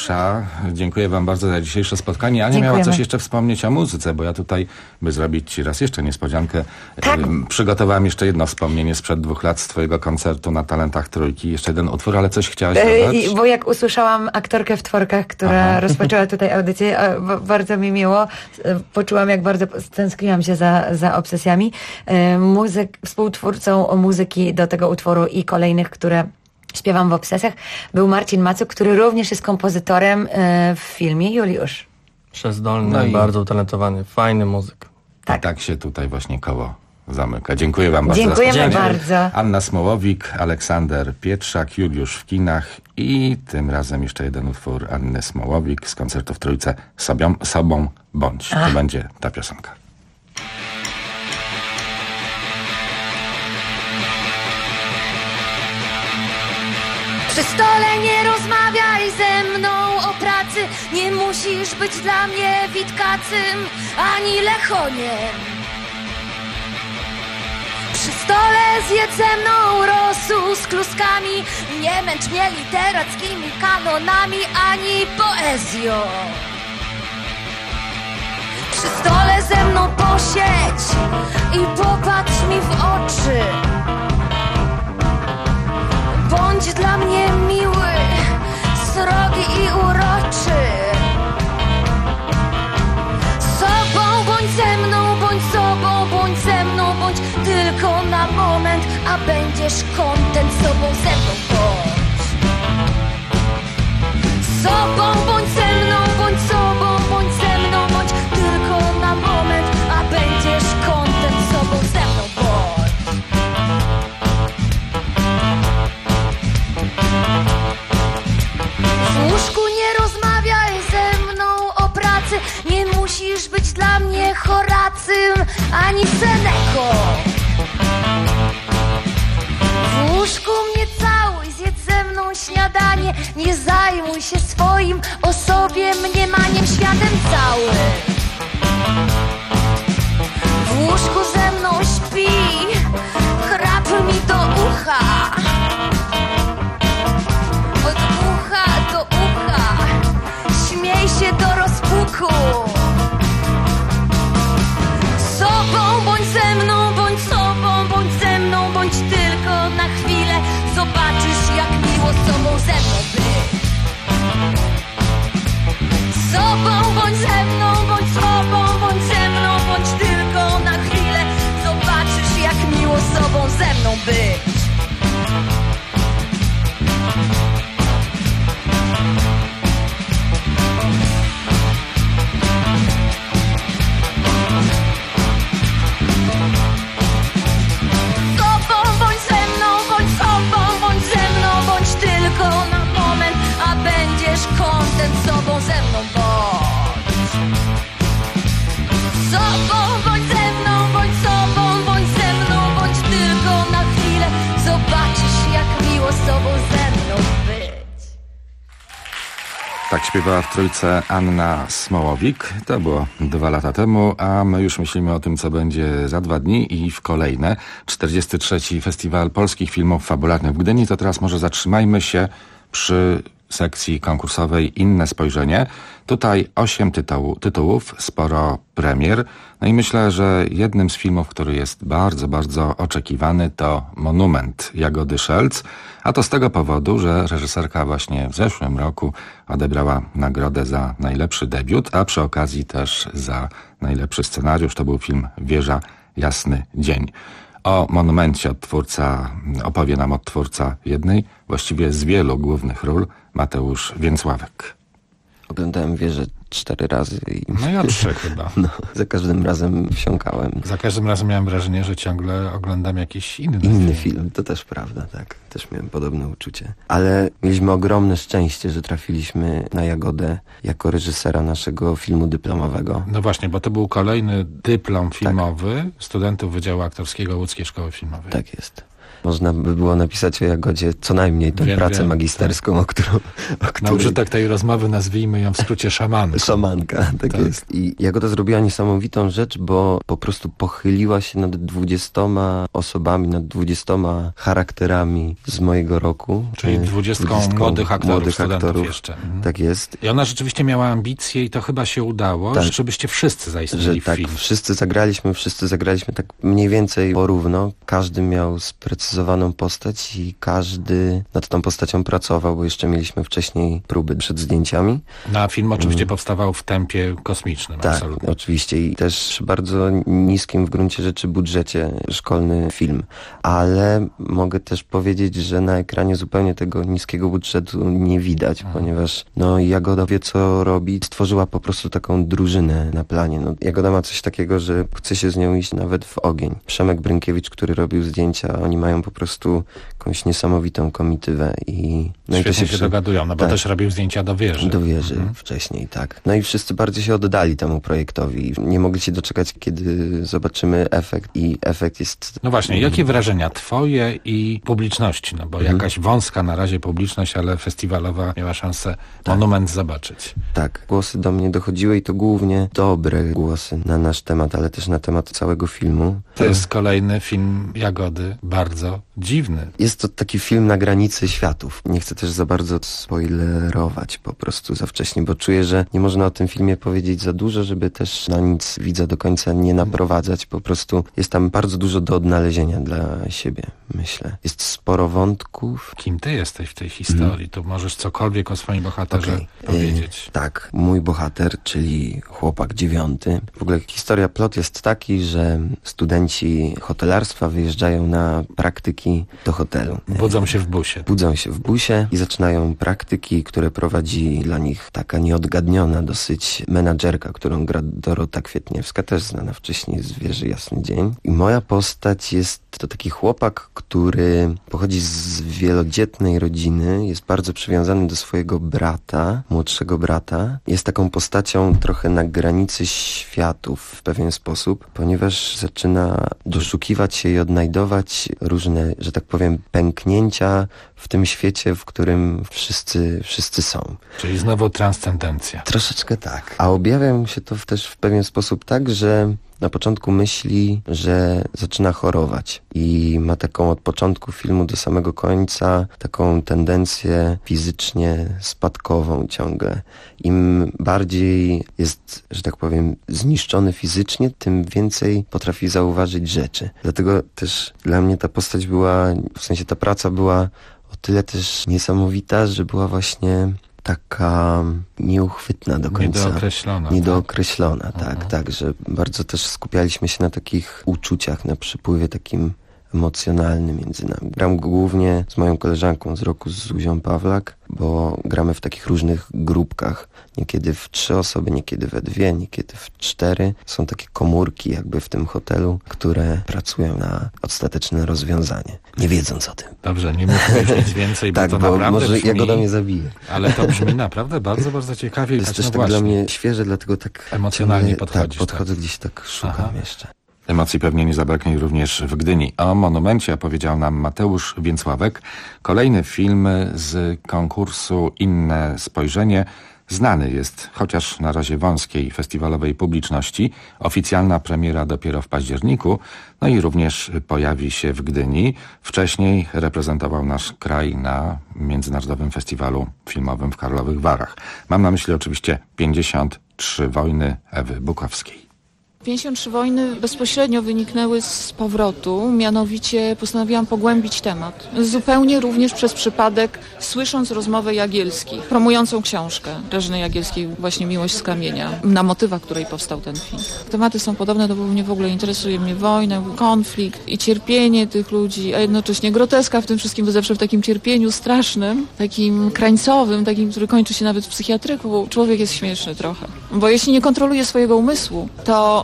Cisza. Dziękuję wam bardzo za dzisiejsze spotkanie. Ania miała coś jeszcze wspomnieć o muzyce, bo ja tutaj, by zrobić ci raz jeszcze niespodziankę, przygotowałem jeszcze jedno wspomnienie sprzed 2 lat z twojego koncertu na Talentach Trójki. Jeszcze jeden utwór, ale coś chciałaś dodać? Bo jak usłyszałałam aktorkę w Tworkach, która rozpoczęła tutaj audycję, bardzo mi miło. Poczułam, jak bardzo stęskniłam się za obsesjami. Współtwórcą muzyki do tego utworu i kolejnych, które śpiewam w obsesjach, był Marcin Macuk, który również jest kompozytorem w filmie Juliusz. Przezdolny, bardzo utalentowany, fajny muzyk. Tak się tutaj właśnie koło zamyka. Dziękuję wam bardzo. Dziękujemy bardzo. Anna Smołowik, Aleksander Pietrzak, Juliusz w kinach i tym razem jeszcze jeden utwór Anny Smołowik z koncertu w Trójce Sobą bądź. To będzie ta piosenka. Przy stole nie rozmawiaj ze mną o pracy. Nie musisz być dla mnie Witkacym ani Lechoniem. Przy stole zjedz ze mną rosół z kluskami. Nie męcz mnie literackimi kanonami ani poezją. Przy stole ze mną posiedź i popatrz mi w oczy. Bądź dla mnie miły, srogi i uroczy. Sobą bądź ze mną, bądź sobą, bądź ze mną, bądź tylko na moment, a będziesz kontent. Sobą ze mną bądź. Sobą bądź ze mną, bądź sobą, bądź ze mną, bądź tylko na moment, a będziesz kontent. Sobą ze mną bądź. W łóżku nie rozmawiaj ze mną o pracy. Nie musisz być dla mnie Horacym ani Seneką. W łóżku mnie całuj, zjedz ze mną śniadanie. Nie zajmuj się swoim o sobie mniemaniem, światem całym. W łóżku ze mną śpi, chrap mi do ucha. Od ucha do ucha, śmiej się do rozpuku. Sobą bądź ze mną, bądź sobą, bądź ze mną, bądź tylko na chwilę. Zobaczysz, jak miło sobą ze mną być. Sobą bądź ze mną, bądź sobą, bądź ze mną, bądź tylko na chwilę. Zobaczysz, jak miło sobą ze mną być. Kontent sobą ze mną bądź. Sobą bądź ze mną, bądź sobą, bądź ze mną, bądź tylko na chwilę. Zobaczysz, jak miło sobą ze mną być. Tak śpiewała w Trójce Anna Smołowik. To było 2 lata temu, a my już myślimy o tym, co będzie za 2 dni i w kolejne. 43. Festiwal Polskich Filmów Fabularnych w Gdyni. To teraz może zatrzymajmy się przy sekcji konkursowej Inne Spojrzenie. Tutaj 8 tytułów, sporo premier. No i myślę, że jednym z filmów, który jest bardzo, bardzo oczekiwany, to Monument Jagody Szelc. A to z tego powodu, że reżyserka właśnie w zeszłym roku odebrała nagrodę za najlepszy debiut, a przy okazji też za najlepszy scenariusz. To był film Wieża Jasny Dzień. O Monumencie opowie nam odtwórca jednej, właściwie z wielu głównych ról, Mateusz Więcławek. Oglądałem Wieżę 4 razy i... No ja 3 chyba. No, za każdym razem wsiąkałem. Za każdym razem miałem wrażenie, że ciągle oglądam jakiś inny film. To też prawda, tak. Też miałem podobne uczucie. Ale mieliśmy ogromne szczęście, że trafiliśmy na Jagodę jako reżysera naszego filmu dyplomowego. No właśnie, bo to był kolejny dyplom filmowy studentów Wydziału Aktorskiego Łódzkiej Szkoły Filmowej. Tak jest. Można by było napisać o Jagodzie co najmniej tę pracę magisterską, o którą... Na użytek tej rozmowy nazwijmy ją w skrócie szamanką. Szamanka, tak jest. I Jagoda zrobiła niesamowitą rzecz, bo po prostu pochyliła się nad 20 osobami, nad 20 charakterami z mojego roku. Czyli 20 młodych aktorów, studentów jeszcze. Tak jest. I ona rzeczywiście miała ambicje i to chyba się udało, tak, żebyście wszyscy zaistnieli w tak, film. Wszyscy zagraliśmy tak mniej więcej porówno. Każdy miał sprecyzowaną postać i każdy nad tą postacią pracował, bo jeszcze mieliśmy wcześniej próby przed zdjęciami. No a film oczywiście powstawał w tempie kosmicznym. Tak, absolutnie. oczywiście i też przy bardzo niskim w gruncie rzeczy budżecie szkolny film. Ale mogę też powiedzieć, że na ekranie zupełnie tego niskiego budżetu nie widać, ponieważ Jagoda wie co robi. Stworzyła po prostu taką drużynę na planie. Jagoda ma coś takiego, że chce się z nią iść nawet w ogień. Przemek Brynkiewicz, który robił zdjęcia, oni mają po prostu jakąś niesamowitą komitywę i... Świetnie się dogadują, bo też robił zdjęcia do wieży. Do wieży wcześniej, tak. No i wszyscy bardzo się oddali temu projektowi. Nie mogli się doczekać, kiedy zobaczymy efekt i efekt jest... No właśnie, jakie wrażenia twoje i publiczności? No bo jakaś wąska na razie publiczność, ale festiwalowa miała szansę monument zobaczyć. Tak, głosy do mnie dochodziły i to głównie dobre głosy na nasz temat, ale też na temat całego filmu. To jest kolejny film Jagody, bardzo dziwny. Jest to taki film na granicy światów. Nie chcę też za bardzo spoilerować po prostu za wcześnie, bo czuję, że nie można o tym filmie powiedzieć za dużo, żeby też na nic widza do końca nie naprowadzać. Po prostu jest tam bardzo dużo do odnalezienia dla siebie, myślę. Jest sporo wątków. Kim ty jesteś w tej historii? Tu możesz cokolwiek o swoim bohaterze powiedzieć. Tak, mój bohater, czyli chłopak 9. W ogóle historia, plot jest taki, że studenci hotelarstwa wyjeżdżają na praktyki do hotelu. Budzą się w busie. Budzą się w busie i zaczynają praktyki, które prowadzi dla nich taka nieodgadniona dosyć menadżerka, którą gra Dorota Kwietniewska, też znana wcześniej z Wieży Jasny Dzień. I moja postać jest to taki chłopak, który pochodzi z wielodzietnej rodziny, jest bardzo przywiązany do swojego brata, młodszego brata. Jest taką postacią trochę na granicy światów w pewien sposób, ponieważ zaczyna doszukiwać się i odnajdować różne, że tak powiem, pęknięcia w tym świecie, w którym wszyscy są. Czyli znowu transcendencja. Troszeczkę tak. A objawia się to też w pewien sposób tak, że na początku myśli, że zaczyna chorować i ma taką od początku filmu do samego końca taką tendencję fizycznie spadkową ciągle. Im bardziej jest, że tak powiem, zniszczony fizycznie, tym więcej potrafi zauważyć rzeczy. Dlatego też dla mnie ta postać była, w sensie ta praca była o tyle też niesamowita, że była właśnie taka nieuchwytna do końca. Niedookreślona. Tak, że bardzo też skupialiśmy się na takich uczuciach, na przypływie takim emocjonalnym między nami. Gram głównie z moją koleżanką z roku, z Zuzią Pawlak, bo gramy w takich różnych grupkach. Niekiedy w 3 osoby, niekiedy we 2, niekiedy w 4. Są takie komórki jakby w tym hotelu, które pracują na ostateczne rozwiązanie, nie wiedząc o tym. Dobrze, nie mówmy już nic więcej, bo tak, to bo naprawdę może brzmi... Jagoda mnie zabije. Ale to brzmi naprawdę bardzo, bardzo ciekawie. Jest też tak dla mnie świeże, dlatego tak emocjonalnie podchodzisz. Tak, podchodzę gdzieś tak, szukam jeszcze. Emocji pewnie nie zabraknie również w Gdyni. O monumencie opowiedział nam Mateusz Więcławek. Kolejny film z konkursu Inne Spojrzenie. Znany jest, chociaż na razie wąskiej festiwalowej publiczności. Oficjalna premiera dopiero w październiku. No i również pojawi się w Gdyni. Wcześniej reprezentował nasz kraj na Międzynarodowym Festiwalu Filmowym w Karlowych Warach. Mam na myśli oczywiście 53 wojny Ewy Bukowskiej. 53 wojny bezpośrednio wyniknęły z powrotu, mianowicie postanowiłam pogłębić temat. Zupełnie również przez przypadek, słysząc rozmowę Jagielskich, promującą książkę Grażyny Jagielskiej, właśnie Miłość z kamienia, na motywach której powstał ten film. Tematy są podobne, bo mnie w ogóle interesuje mnie wojna, konflikt i cierpienie tych ludzi, a jednocześnie groteska w tym wszystkim, bo zawsze w takim cierpieniu strasznym, takim krańcowym, takim, który kończy się nawet w psychiatryku, człowiek jest śmieszny trochę. Bo jeśli nie kontroluje swojego umysłu, to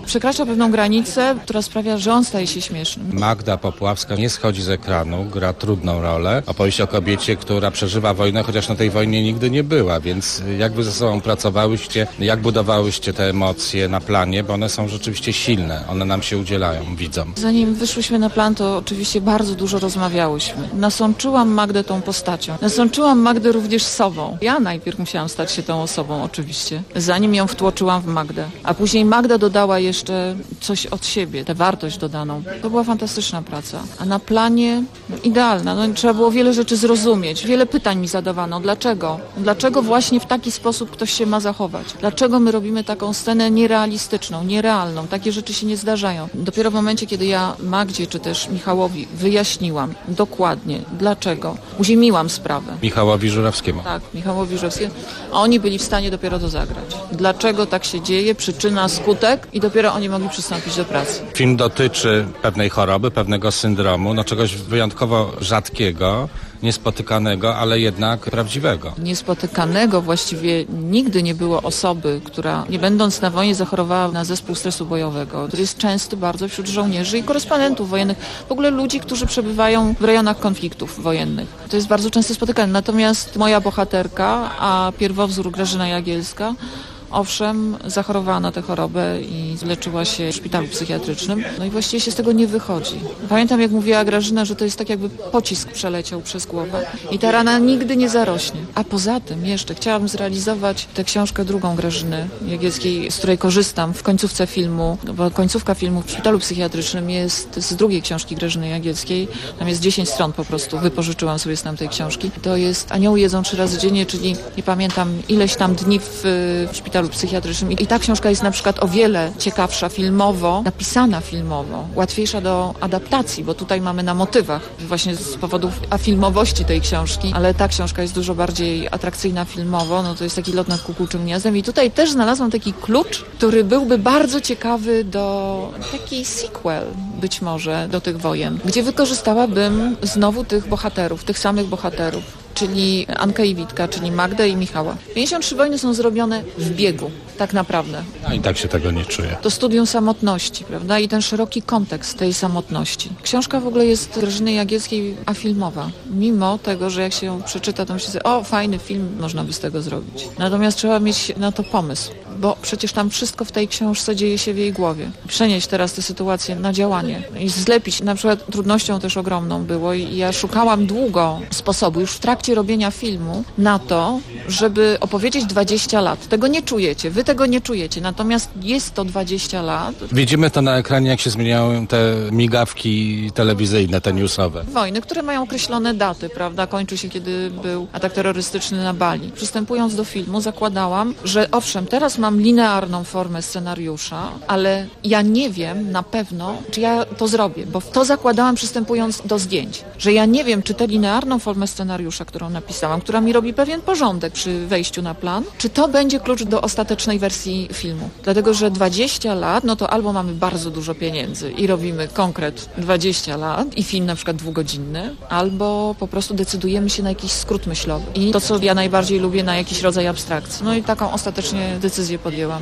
przekracza pewną granicę, która sprawia, że on staje się śmieszny. Magda Popławska nie schodzi z ekranu, gra trudną rolę. Opowieść o kobiecie, która przeżywa wojnę, chociaż na tej wojnie nigdy nie była, więc jak wy ze sobą pracowałyście, jak budowałyście te emocje na planie, bo one są rzeczywiście silne, one nam się udzielają, widzom. Zanim wyszłyśmy na plan, to oczywiście bardzo dużo rozmawiałyśmy. Nasączyłam Magdę tą postacią. Nasączyłam Magdę również sobą. Ja najpierw musiałam stać się tą osobą oczywiście, zanim ją wtłoczyłam w Magdę. A później Magda dodała jeszcze coś od siebie, tę wartość dodaną. To była fantastyczna praca. A na planie idealna. No, trzeba było wiele rzeczy zrozumieć. Wiele pytań mi zadawano. Dlaczego? Dlaczego właśnie w taki sposób ktoś się ma zachować? Dlaczego my robimy taką scenę nierealistyczną, nierealną? Takie rzeczy się nie zdarzają. Dopiero w momencie, kiedy ja Magdzie czy też Michałowi wyjaśniłam dokładnie dlaczego, uziemiłam sprawę. Michałowi Żurawskiemu. Tak, Michałowi Żurawskiemu. A oni byli w stanie dopiero to zagrać. Dlaczego tak się dzieje, przyczyna, skutek i dopiero oni mogli przystąpić do pracy. Film dotyczy pewnej choroby, pewnego syndromu, no czegoś wyjątkowo rzadkiego, niespotykanego, ale jednak prawdziwego. Niespotykanego właściwie nigdy nie było osoby, która nie będąc na wojnie zachorowała na zespół stresu bojowego, który jest częsty bardzo wśród żołnierzy i korespondentów wojennych, w ogóle ludzi, którzy przebywają w rejonach konfliktów wojennych. To jest bardzo często spotykane. Natomiast moja bohaterka, a pierwowzór Grażyna Jagielska, owszem, zachorowała na tę chorobę i leczyła się w szpitalu psychiatrycznym. No i właściwie się z tego nie wychodzi. Pamiętam, jak mówiła Grażyna, że to jest tak, jakby pocisk przeleciał przez głowę i ta rana nigdy nie zarośnie. A poza tym jeszcze chciałabym zrealizować tę książkę drugą Grażyny Jagielskiej, z której korzystam w końcówce filmu, bo końcówka filmu w szpitalu psychiatrycznym jest z drugiej książki Grażyny Jagielskiej. Tam jest 10 stron po prostu. Wypożyczyłam sobie z tamtej książki. To jest Anioły jedzą 3 razy dziennie, czyli nie pamiętam ileś tam dni w szpitalu psychiatrycznym. I ta książka jest na przykład o wiele ciekawsza filmowo, napisana filmowo, łatwiejsza do adaptacji, bo tutaj mamy na motywach właśnie z powodów afilmowości tej książki, ale ta książka jest dużo bardziej atrakcyjna filmowo, no to jest taki lot nad kukułczym gniazdem i tutaj też znalazłam taki klucz, który byłby bardzo ciekawy do taki sequel być może do tych wojen, gdzie wykorzystałabym znowu tych bohaterów, tych samych bohaterów, czyli Ankę i Witka, czyli Magdę i Michała. 53 wojny są zrobione w biegu, tak naprawdę. A i tak się tego nie czuje. To studium samotności, prawda? I ten szeroki kontekst tej samotności. Książka w ogóle jest Grażyny Jagielskiej afilmowa. Mimo tego, że jak się ją przeczyta, to myślę sobie, o, fajny film, można by z tego zrobić. Natomiast trzeba mieć na to pomysł, bo przecież tam wszystko w tej książce dzieje się w jej głowie. Przenieść teraz tę sytuację na działanie i zlepić. Na przykład trudnością też ogromną było i ja szukałam długo sposobu, już w trakcie robienia filmu, na to, żeby opowiedzieć 20 lat. Tego nie czujecie, wy tego nie czujecie, natomiast jest to 20 lat. Widzimy to na ekranie, jak się zmieniają te migawki telewizyjne, te newsowe. Wojny, które mają określone daty, prawda? Kończy się, kiedy był atak terrorystyczny na Bali. Przystępując do filmu, zakładałam, że owszem, teraz mam linearną formę scenariusza, ale ja nie wiem na pewno, czy ja to zrobię, bo w to zakładałam przystępując do zdjęć, że ja nie wiem, czy tę linearną formę scenariusza, którą napisałam, która mi robi pewien porządek przy wejściu na plan, czy to będzie klucz do ostatecznej wersji filmu. Dlatego, że 20 lat, no to albo mamy bardzo dużo pieniędzy i robimy konkret 20 lat i film na przykład 2-godzinny, albo po prostu decydujemy się na jakiś skrót myślowy. I to, co ja najbardziej lubię, na jakiś rodzaj abstrakcji. No i taką ostatecznie decyzję podjęłam.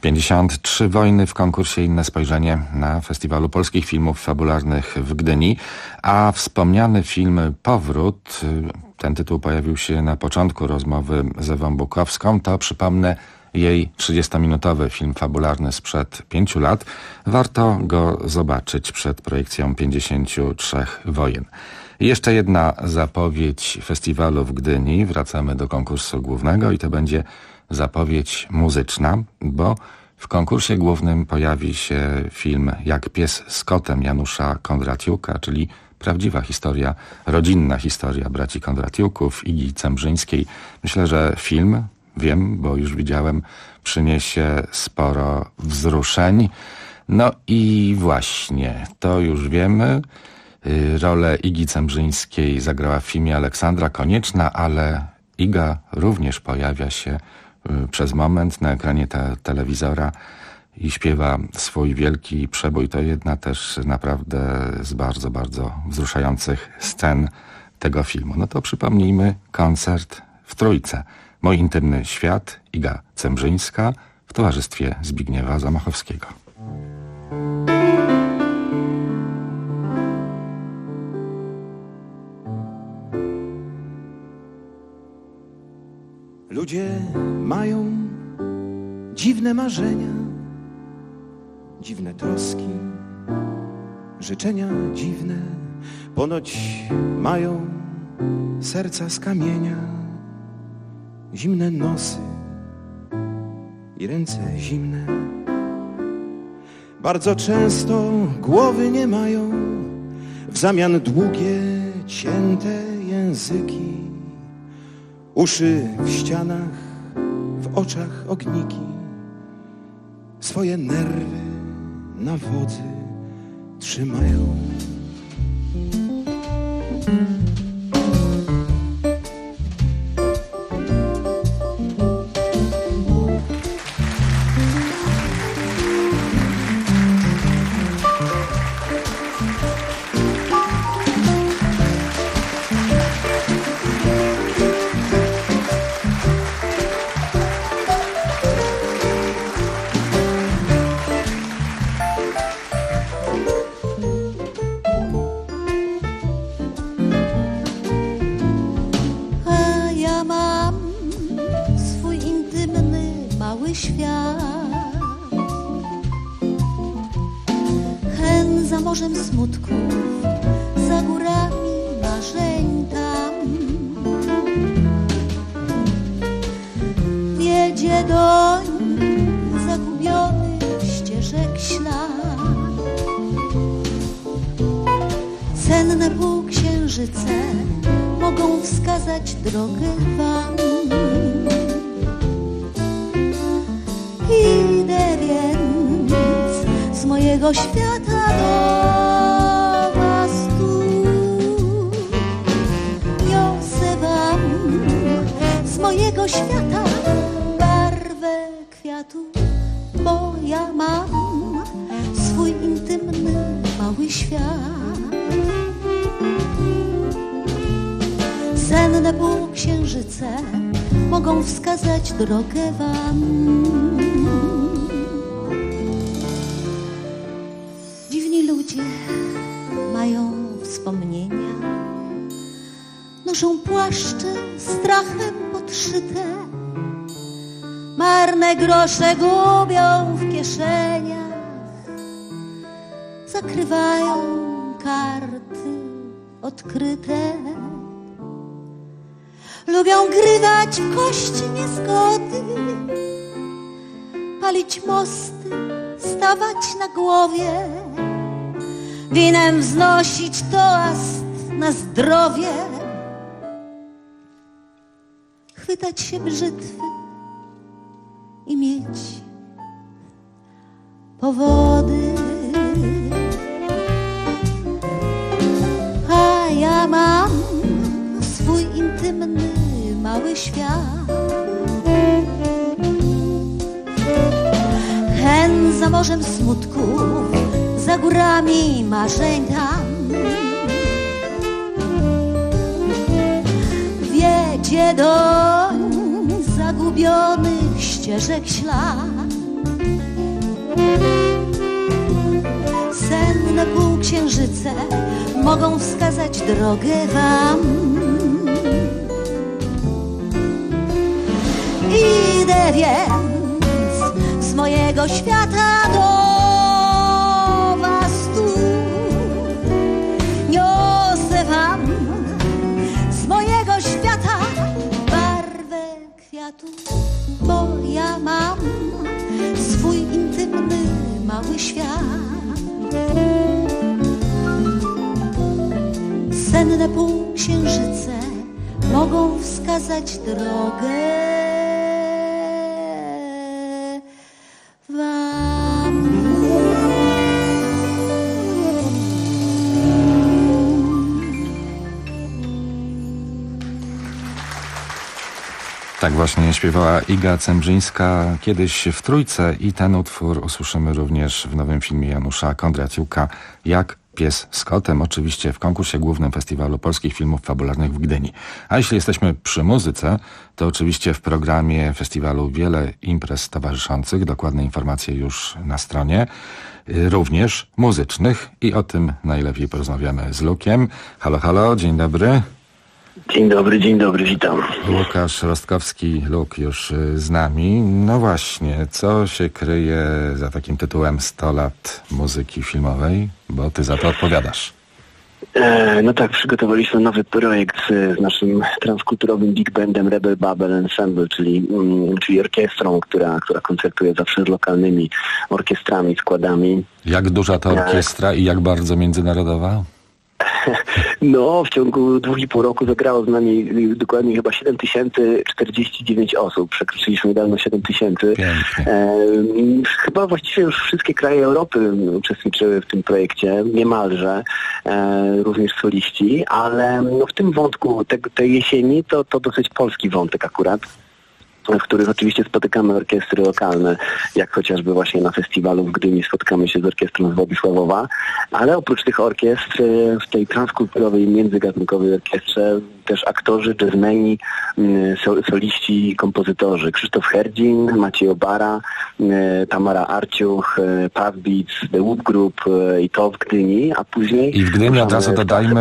53 wojny w konkursie Inne Spojrzenie na Festiwalu Polskich Filmów Fabularnych w Gdyni, a wspomniany film Powrót, ten tytuł pojawił się na początku rozmowy z Ewą Bukowską, to przypomnę jej 30-minutowy film fabularny sprzed 5 lat. Warto go zobaczyć przed projekcją 53 wojen. I jeszcze jedna zapowiedź festiwalu w Gdyni. Wracamy do konkursu głównego i to będzie zapowiedź muzyczna, bo w konkursie głównym pojawi się film Jak pies z kotem Janusza Kondratiuka, czyli prawdziwa historia, rodzinna historia braci Kondratiuków, Igi Cembrzyńskiej. Myślę, że film, wiem, bo już widziałem, przyniesie sporo wzruszeń. No i właśnie, to już wiemy. Rolę Igi Cembrzyńskiej zagrała w filmie Aleksandra Konieczna, ale Iga również pojawia się przez moment na ekranie telewizora i śpiewa swój wielki przebój. To jedna też naprawdę z bardzo, bardzo wzruszających scen tego filmu. No to przypomnijmy koncert w Trójce. Mój intymny świat, Iga Cembrzyńska w towarzystwie Zbigniewa Zamachowskiego. Ludzie mają dziwne marzenia, dziwne troski, życzenia dziwne. Ponoć mają serca z kamienia, zimne nosy i ręce zimne. Bardzo często głowy nie mają, w zamian długie, cięte języki. Uszy w ścianach, w oczach ogniki. Swoje nerwy na wodzy trzymają. Świata do was tu niosę wam z mojego świata barwę kwiatu, bo ja mam swój intymny mały świat. Senne półksiężyce mogą wskazać drogę wam. Mają wspomnienia, noszą płaszcze strachem podszyte, marne grosze gubią w kieszeniach, zakrywają karty odkryte. Lubią grywać w kości niezgody, palić mosty, stawać na głowie, winem wznosić toast na zdrowie, chwytać się brzytwy i mieć powody. A ja mam swój intymny mały świat. Hen za morzem smutków, za górami marzeń tam wiedzie doń zagubionych ścieżek ślad. Senne półksiężyce mogą wskazać drogę wam. Idę więc z mojego świata do bo ja mam swój intymny mały świat. Senne półksiężyce mogą wskazać drogę wam. Tak właśnie śpiewała Iga Cembrzyńska kiedyś w Trójce i ten utwór usłyszymy również w nowym filmie Janusza Kondratiuka Jak pies z kotem, oczywiście w konkursie głównym Festiwalu Polskich Filmów Fabularnych w Gdyni. A jeśli jesteśmy przy muzyce, to oczywiście w programie festiwalu wiele imprez towarzyszących, dokładne informacje już na stronie, również muzycznych i o tym najlepiej porozmawiamy z Lukiem. Halo, halo, dzień dobry. Dzień dobry, witam. Łukasz Rostkowski, Luk już z nami. No właśnie, co się kryje za takim tytułem 100 lat muzyki filmowej? Bo ty za to odpowiadasz. No tak, przygotowaliśmy nowy projekt z naszym transkulturowym big bandem Rebel Babel Ensemble, czyli orkiestrą, która koncertuje zawsze z lokalnymi orkiestrami, składami. Jak duża to orkiestra i jak bardzo międzynarodowa? No, w ciągu 2,5 roku zagrało z nami dokładnie chyba 7049 osób. Przekroczyliśmy niedawno 7000. Chyba właściwie już wszystkie kraje Europy uczestniczyły w tym projekcie, niemalże, również soliści, ale no, w tym wątku tej jesieni to dosyć polski wątek akurat, w których oczywiście spotykamy orkiestry lokalne, jak chociażby właśnie na festiwalu w Gdyni spotykamy się z orkiestrą z Władysławowa, ale oprócz tych orkiestr w tej transkulturowej, międzygatunkowej orkiestrze też aktorzy, jazzmeni, soliści, kompozytorzy. Krzysztof Herdzin, Maciej Obara, Tamara Arciuch, Puff Beats, The Whoop Group i to w Gdyni, a później... I w Gdyni od razu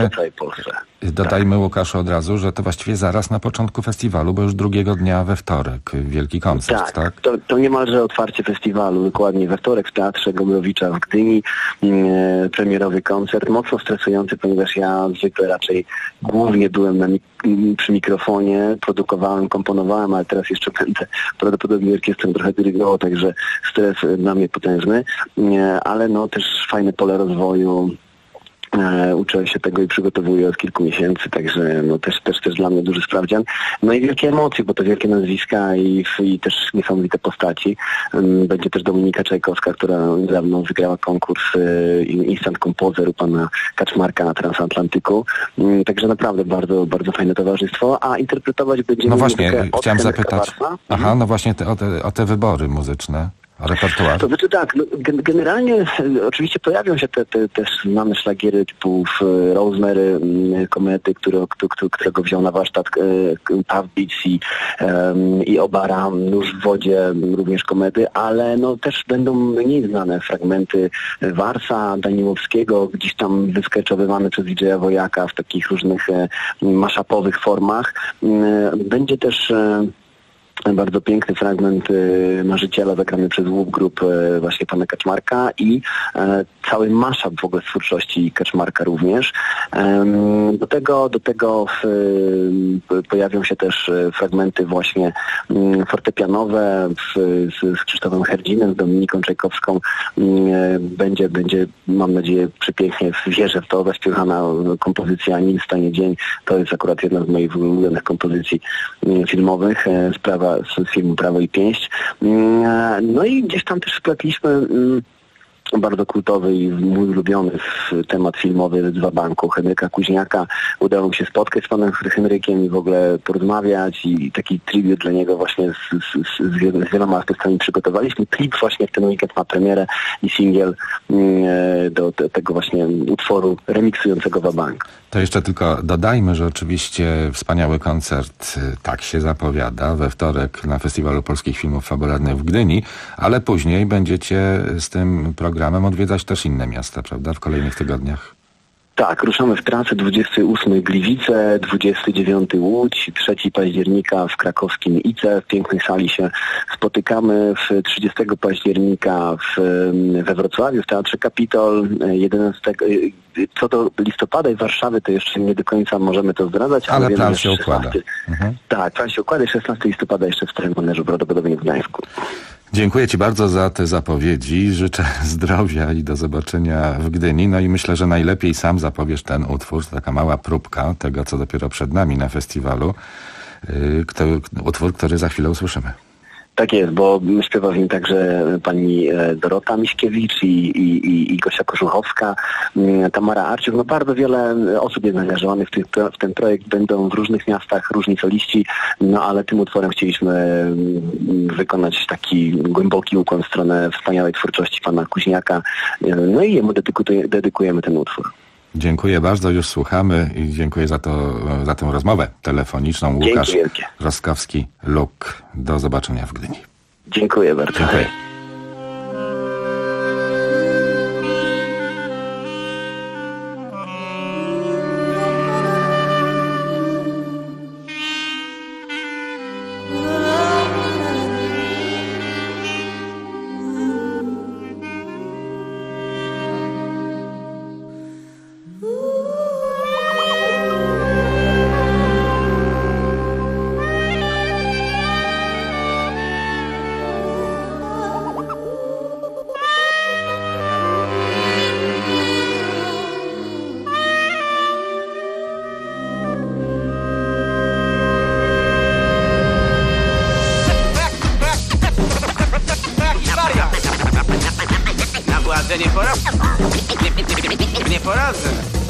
dodajmy Łukaszu od razu, że to właściwie zaraz na początku festiwalu, bo już drugiego dnia we wtorek wielki koncert, tak? To niemalże otwarcie festiwalu, dokładnie we wtorek w Teatrze Gombrowicza w Gdyni, premierowy koncert, mocno stresujący, ponieważ ja zwykle raczej głównie byłem przy mikrofonie, produkowałem, komponowałem, ale teraz jeszcze będę prawdopodobnie orkiestrą trochę dyrygował, także stres dla mnie potężny, ale no też fajne pole rozwoju. Uczę się tego i przygotowuję od kilku miesięcy, także no też dla mnie duży sprawdzian. No i wielkie emocje, bo to wielkie nazwiska i też niesamowite postaci. Będzie też Dominika Czajkowska, która niedawno wygrała konkurs Instant Composer u pana Kaczmarka na Transatlantyku. Także naprawdę bardzo, bardzo fajne towarzystwo, a interpretować będziemy... No właśnie, chciałem zapytać, no właśnie o te wybory muzyczne. Repertuar? To znaczy tak, no, generalnie oczywiście pojawią się te też znane szlagiery typu Rosemary, komedy, którego wziął na warsztat Puff Beats i Obara, Nóż w wodzie, również komedy, ale no też będą mniej znane fragmenty Warsa, Daniłowskiego, gdzieś tam wyskeczowywane przez DJ-a Wojaka w takich różnych mashupowych formach. Będzie też bardzo piękny fragment Marzyciela zagrany przez Whoop Group właśnie pana Kaczmarka i cały mashup w ogóle z twórczości Kaczmarka również. Do tego pojawią się też fragmenty właśnie fortepianowe z Krzysztofem Herdzinem, z Dominiką Czajkowską. Będzie, mam nadzieję, przepięknie, wierzę w to, zaśpiewana kompozycja Nim stanie dzień. To jest akurat jedna z moich ulubionych kompozycji filmowych. Sprawa z filmu Prawo i Pięść. No i gdzieś tam też wpletliśmy bardzo kultowy i mój ulubiony temat filmowy z Wabanku, Henryka Kuźniaka. Udało mi się spotkać z panem Henrykiem i w ogóle porozmawiać i taki tribut dla niego właśnie z wieloma artystami przygotowaliśmy. Klip właśnie w ten weekend ma premierę i singiel do tego właśnie utworu remiksującego Wabank. To jeszcze tylko dodajmy, że oczywiście wspaniały koncert tak się zapowiada we wtorek na Festiwalu Polskich Filmów Fabularnych w Gdyni, ale później będziecie z tym programem odwiedzać też inne miasta, prawda, w kolejnych tygodniach? Tak, ruszamy w trasę 28 Gliwice, 29 Łódź, 3 października w krakowskim ICE, w pięknej sali się spotykamy, 30 października we Wrocławiu w Teatrze Kapitol, 11 co do listopada i Warszawy to jeszcze nie do końca możemy to zdradzać. Ale plan się układa. Tak, plan się układa i 16 listopada jeszcze w Starym Manerzu, prawdopodobnie w Gdańsku. Dziękuję Ci bardzo za te zapowiedzi. Życzę zdrowia i do zobaczenia w Gdyni. No i myślę, że najlepiej sam zapowiesz ten utwór. Taka mała próbka tego, co dopiero przed nami na festiwalu. Utwór, który za chwilę usłyszymy. Tak jest, bo śpiewa w nim także pani Dorota Miśkiewicz i Gosia Kożuchowska, Tamara Arciuch. No bardzo wiele osób jest zaangażowanych w ten projekt. Będą w różnych miastach różni soliści, no ale tym utworem chcieliśmy wykonać taki głęboki ukłon w stronę wspaniałej twórczości pana Kuźniaka. No i jemu dedykujemy ten utwór. Dziękuję bardzo, już słuchamy i dziękuję za tę rozmowę telefoniczną. Łukasz Rostkowski, Luk. Do zobaczenia w Gdyni. Dziękuję bardzo. Dziękuję. mówiła, że nie porodzę. Nie porodzę.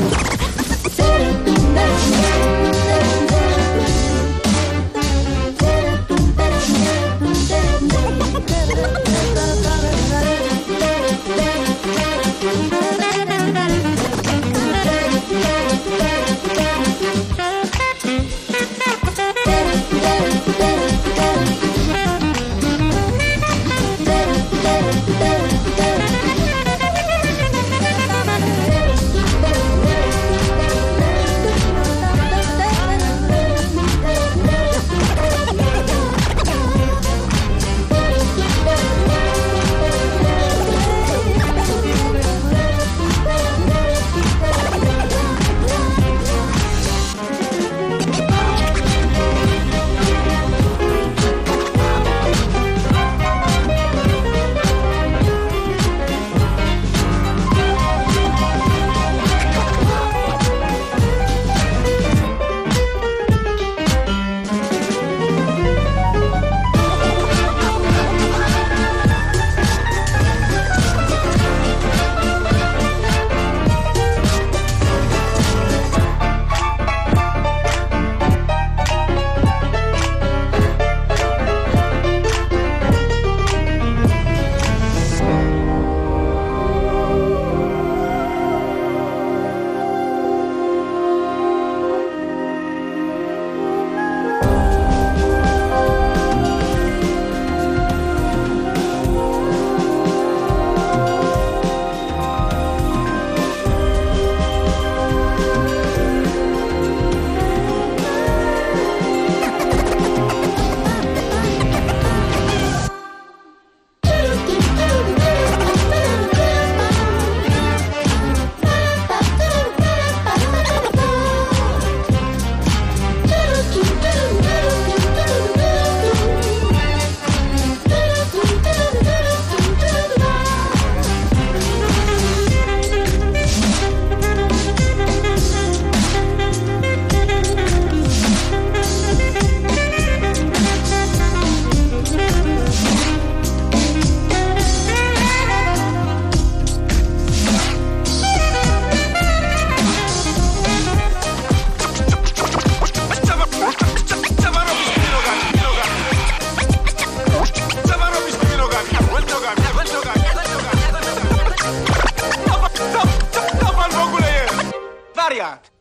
Wariat!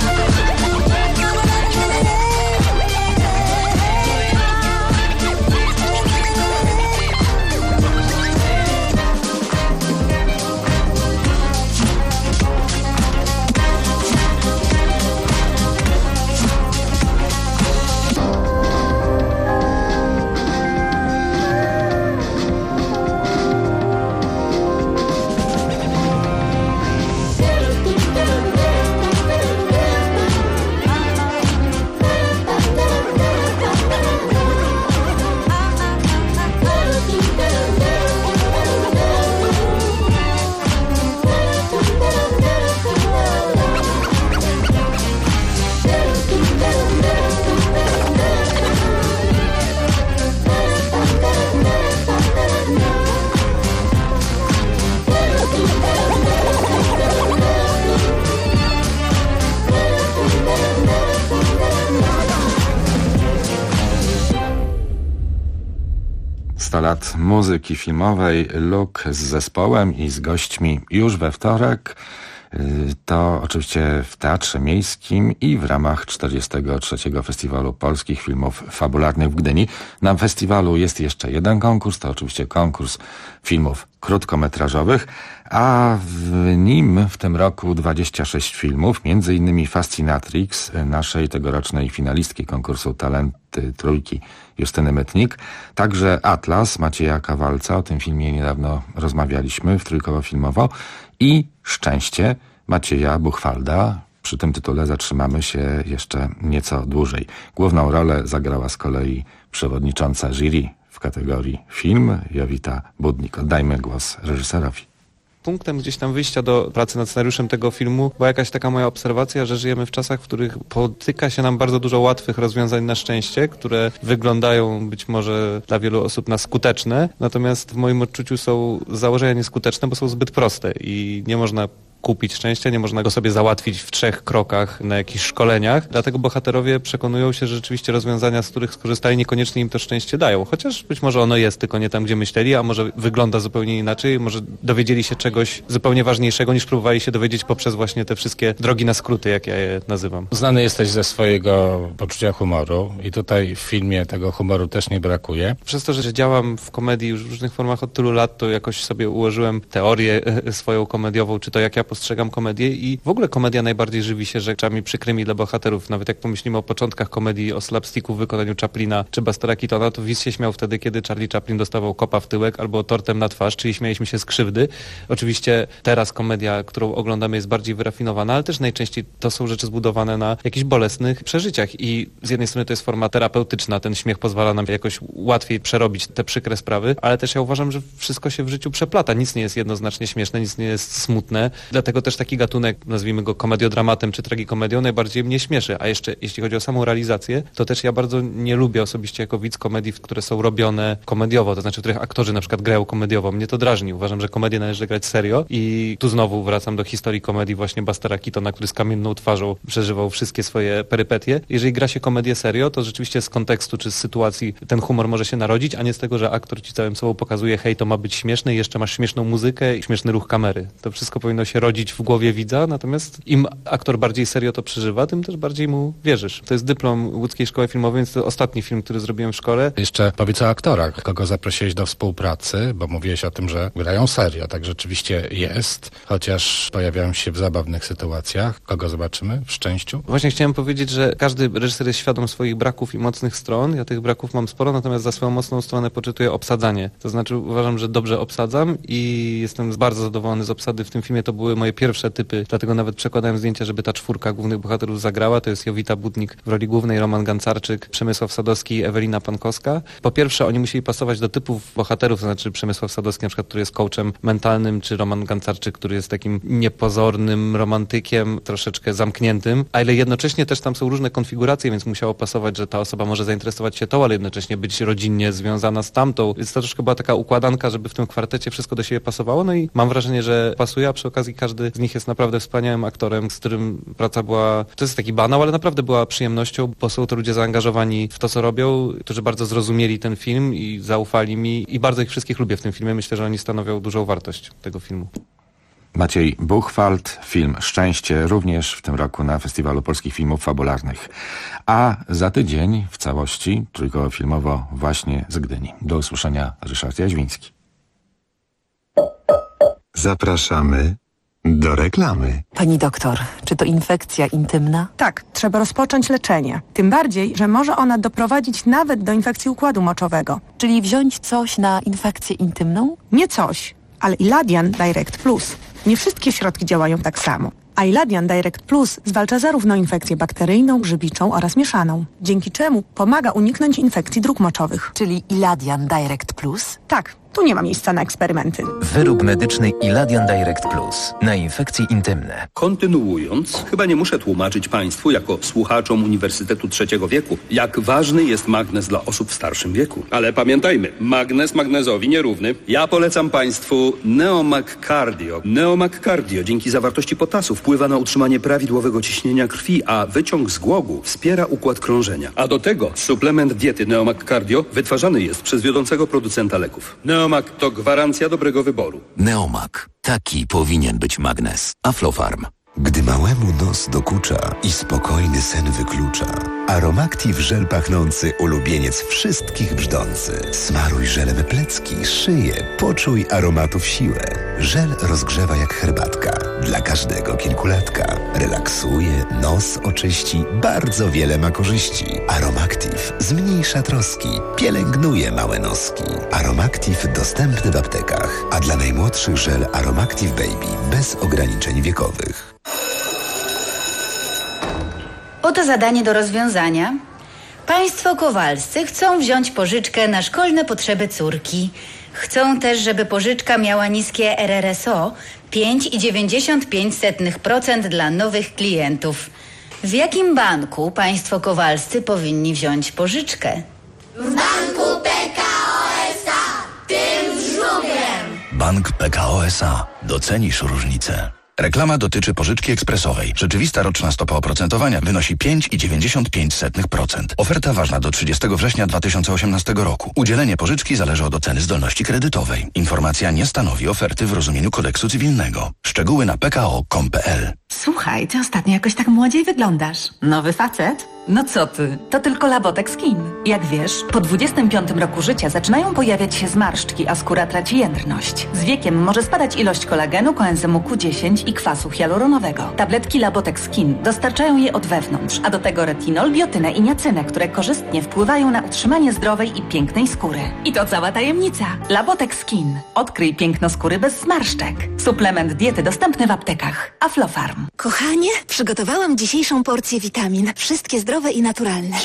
Lat muzyki filmowej, Luk z zespołem i z gośćmi już we wtorek. To oczywiście w Teatrze Miejskim i w ramach 43. Festiwalu Polskich Filmów Fabularnych w Gdyni. Na festiwalu jest jeszcze jeden konkurs, to oczywiście konkurs filmów krótkometrażowych, a w nim w tym roku 26 filmów, między innymi Fascinatrix, naszej tegorocznej finalistki konkursu Talenty Trójki Justyny Mytnik, także Atlas Macieja Kawalca, o tym filmie niedawno rozmawialiśmy w Trójkowo Filmowo, i Szczęście Macieja Buchwalda. Przy tym tytule zatrzymamy się jeszcze nieco dłużej. Główną rolę zagrała z kolei przewodnicząca jury w kategorii film Jowita Budnik. Oddajmy głos reżyserowi. punktem gdzieś tam wyjścia do pracy nad scenariuszem tego filmu była jakaś taka moja obserwacja, że żyjemy w czasach, w których potyka się nam bardzo dużo łatwych rozwiązań na szczęście, które wyglądają być może dla wielu osób na skuteczne, natomiast w moim odczuciu są z założenia nieskuteczne, bo są zbyt proste i nie można kupić szczęścia, nie można go sobie załatwić w 3 krokach na jakichś szkoleniach. Dlatego bohaterowie przekonują się, że rzeczywiście rozwiązania, z których skorzystali, niekoniecznie im to szczęście dają. Chociaż być może ono jest, tylko nie tam, gdzie myśleli, a może wygląda zupełnie inaczej, może dowiedzieli się czegoś zupełnie ważniejszego, niż próbowali się dowiedzieć poprzez właśnie te wszystkie drogi na skróty, jak ja je nazywam. Znany jesteś ze swojego poczucia humoru i tutaj w filmie tego humoru też nie brakuje. Przez to, że działam w komedii już w różnych formach od tylu lat, to jakoś sobie ułożyłem teorię swoją komediową, czy to jak ja postrzegam komedię i w ogóle komedia najbardziej żywi się rzeczami przykrymi dla bohaterów. Nawet jak pomyślimy o początkach komedii, o slapsticku w wykonaniu Chaplina czy Bustera Keatona, to widz się śmiał wtedy, kiedy Charlie Chaplin dostawał kopa w tyłek albo tortem na twarz, czyli śmialiśmy się z krzywdy. Oczywiście teraz komedia, którą oglądamy, jest bardziej wyrafinowana, ale też najczęściej to są rzeczy zbudowane na jakichś bolesnych przeżyciach i z jednej strony to jest forma terapeutyczna, ten śmiech pozwala nam jakoś łatwiej przerobić te przykre sprawy, ale też ja uważam, że wszystko się w życiu przeplata. Nic nie jest jednoznacznie śmieszne, nic nie jest smutne. Dlatego też taki gatunek, nazwijmy go komediodramatem czy tragikomedią, najbardziej mnie śmieszy. A jeszcze jeśli chodzi o samą realizację, to też ja bardzo nie lubię osobiście jako widz komedii, które są robione komediowo, to znaczy w których aktorzy na przykład grają komediowo. Mnie to drażni. Uważam, że komedię należy grać serio i tu znowu wracam do historii komedii właśnie Bustera Keatona, który z kamienną twarzą przeżywał wszystkie swoje perypetie. Jeżeli gra się komedię serio, to rzeczywiście z kontekstu czy z sytuacji ten humor może się narodzić, a nie z tego, że aktor ci całym sobą pokazuje, hej, to ma być śmieszne i jeszcze masz śmieszną muzykę i śmieszny ruch kamery. To wszystko powinno się rodzić w głowie widza, natomiast im aktor bardziej serio to przeżywa, tym też bardziej mu wierzysz. To jest dyplom Łódzkiej Szkoły Filmowej, więc to ostatni film, który zrobiłem w szkole. Jeszcze powiedz o aktorach. Kogo zaprosiłeś do współpracy, bo mówiłeś o tym, że grają serio. Tak rzeczywiście jest, chociaż pojawiają się w zabawnych sytuacjach. Kogo zobaczymy w Szczęściu? Właśnie chciałem powiedzieć, że każdy reżyser jest świadom swoich braków i mocnych stron. Ja tych braków mam sporo, natomiast za swoją mocną stronę poczytuję obsadzanie. To znaczy uważam, że dobrze obsadzam i jestem bardzo zadowolony z obsady w tym filmie. To były moje pierwsze typy, dlatego nawet przekładałem zdjęcia, żeby ta 4 głównych bohaterów zagrała. To jest Jowita Budnik w roli głównej, Roman Gancarczyk, Przemysław Sadowski i Ewelina Pankowska. Po pierwsze, oni musieli pasować do typów bohaterów, to znaczy Przemysław Sadowski na przykład, który jest coachem mentalnym, czy Roman Gancarczyk, który jest takim niepozornym romantykiem, troszeczkę zamkniętym, ale jednocześnie też tam są różne konfiguracje, więc musiało pasować, że ta osoba może zainteresować się tą, ale jednocześnie być rodzinnie związana z tamtą. Więc to troszkę była taka układanka, żeby w tym kwartecie wszystko do siebie pasowało, no i mam wrażenie, że pasuje, a przy okazji każdy z nich jest naprawdę wspaniałym aktorem, z którym praca była, to jest taki banał, ale naprawdę była przyjemnością, bo są to ludzie zaangażowani w to, co robią, którzy bardzo zrozumieli ten film i zaufali mi i bardzo ich wszystkich lubię w tym filmie. Myślę, że oni stanowią dużą wartość tego filmu. Maciej Buchwald, film Szczęście również w tym roku na Festiwalu Polskich Filmów Fabularnych. A za tydzień w całości trójkoło filmowo właśnie z Gdyni. Do usłyszenia, Ryszard Jaźwiński. Zapraszamy do reklamy. Pani doktor, czy to infekcja intymna? Tak, trzeba rozpocząć leczenie. Tym bardziej, że może ona doprowadzić nawet do infekcji układu moczowego. Czyli wziąć coś na infekcję intymną? Nie coś, ale Iladian Direct Plus. Nie wszystkie środki działają tak samo. A Iladian Direct Plus zwalcza zarówno infekcję bakteryjną, grzybiczą oraz mieszaną, dzięki czemu pomaga uniknąć infekcji dróg moczowych. Czyli Iladian Direct Plus? Tak, tu nie ma miejsca na eksperymenty. Wyrób medyczny Iladian Direct Plus na infekcje intymne. Kontynuując, chyba nie muszę tłumaczyć Państwu, jako słuchaczom Uniwersytetu III wieku, jak ważny jest magnez dla osób w starszym wieku. Ale pamiętajmy, magnez magnezowi nierówny. Ja polecam Państwu Neomag Cardio. Neomag Cardio dzięki zawartości potasu wpływa na utrzymanie prawidłowego ciśnienia krwi, a wyciąg z głogu wspiera układ krążenia. A do tego suplement diety Neomag Cardio wytwarzany jest przez wiodącego producenta leków. Neomag to gwarancja dobrego wyboru. Neomag. Taki powinien być magnez. Aflofarm. Gdy małemu nos dokucza i spokojny sen wyklucza, Aromactive żel pachnący ulubieniec wszystkich brzdący. Smaruj żelem plecki, szyję, poczuj aromatów siłę. Żel rozgrzewa jak herbatka. Dla każdego kilkulatka. Relaksuje, nos oczyści, bardzo wiele ma korzyści. Aromactive zmniejsza troski, pielęgnuje małe noski. Aromactive dostępny w aptekach, a dla najmłodszych żel Aromactive Baby bez ograniczeń wiekowych. Oto zadanie do rozwiązania. Państwo Kowalscy chcą wziąć pożyczkę na szkolne potrzeby córki. Chcą też, żeby pożyczka miała niskie RRSO 5,95% dla nowych klientów. W jakim banku państwo Kowalscy powinni wziąć pożyczkę? W banku PKO SA, tym z żubrem. Bank PKO SA. Docenisz różnicę. Reklama dotyczy pożyczki ekspresowej. Rzeczywista roczna stopa oprocentowania wynosi 5,95%. Oferta ważna do 30 września 2018 roku. Udzielenie pożyczki zależy od oceny zdolności kredytowej. Informacja nie stanowi oferty w rozumieniu kodeksu cywilnego. Szczegóły na pko.com.pl. Słuchaj, ty ostatnio jakoś tak młodziej wyglądasz. Nowy facet? No co ty, to tylko Labotex Skin. Jak wiesz, po 25 roku życia zaczynają pojawiać się zmarszczki, a skóra traci jędrność. Z wiekiem może spadać ilość kolagenu, koenzymu Q10 i kwasu hialuronowego. Tabletki Labotex Skin dostarczają je od wewnątrz, a do tego retinol, biotynę i niacynę, które korzystnie wpływają na utrzymanie zdrowej i pięknej skóry. I to cała tajemnica. Labotex Skin. Odkryj piękno skóry bez zmarszczek. Suplement diety dostępny w aptekach. Aflofarm. Kochanie, przygotowałam dzisiejszą porcję witamin. Wszystkie zdrowe i naturalne.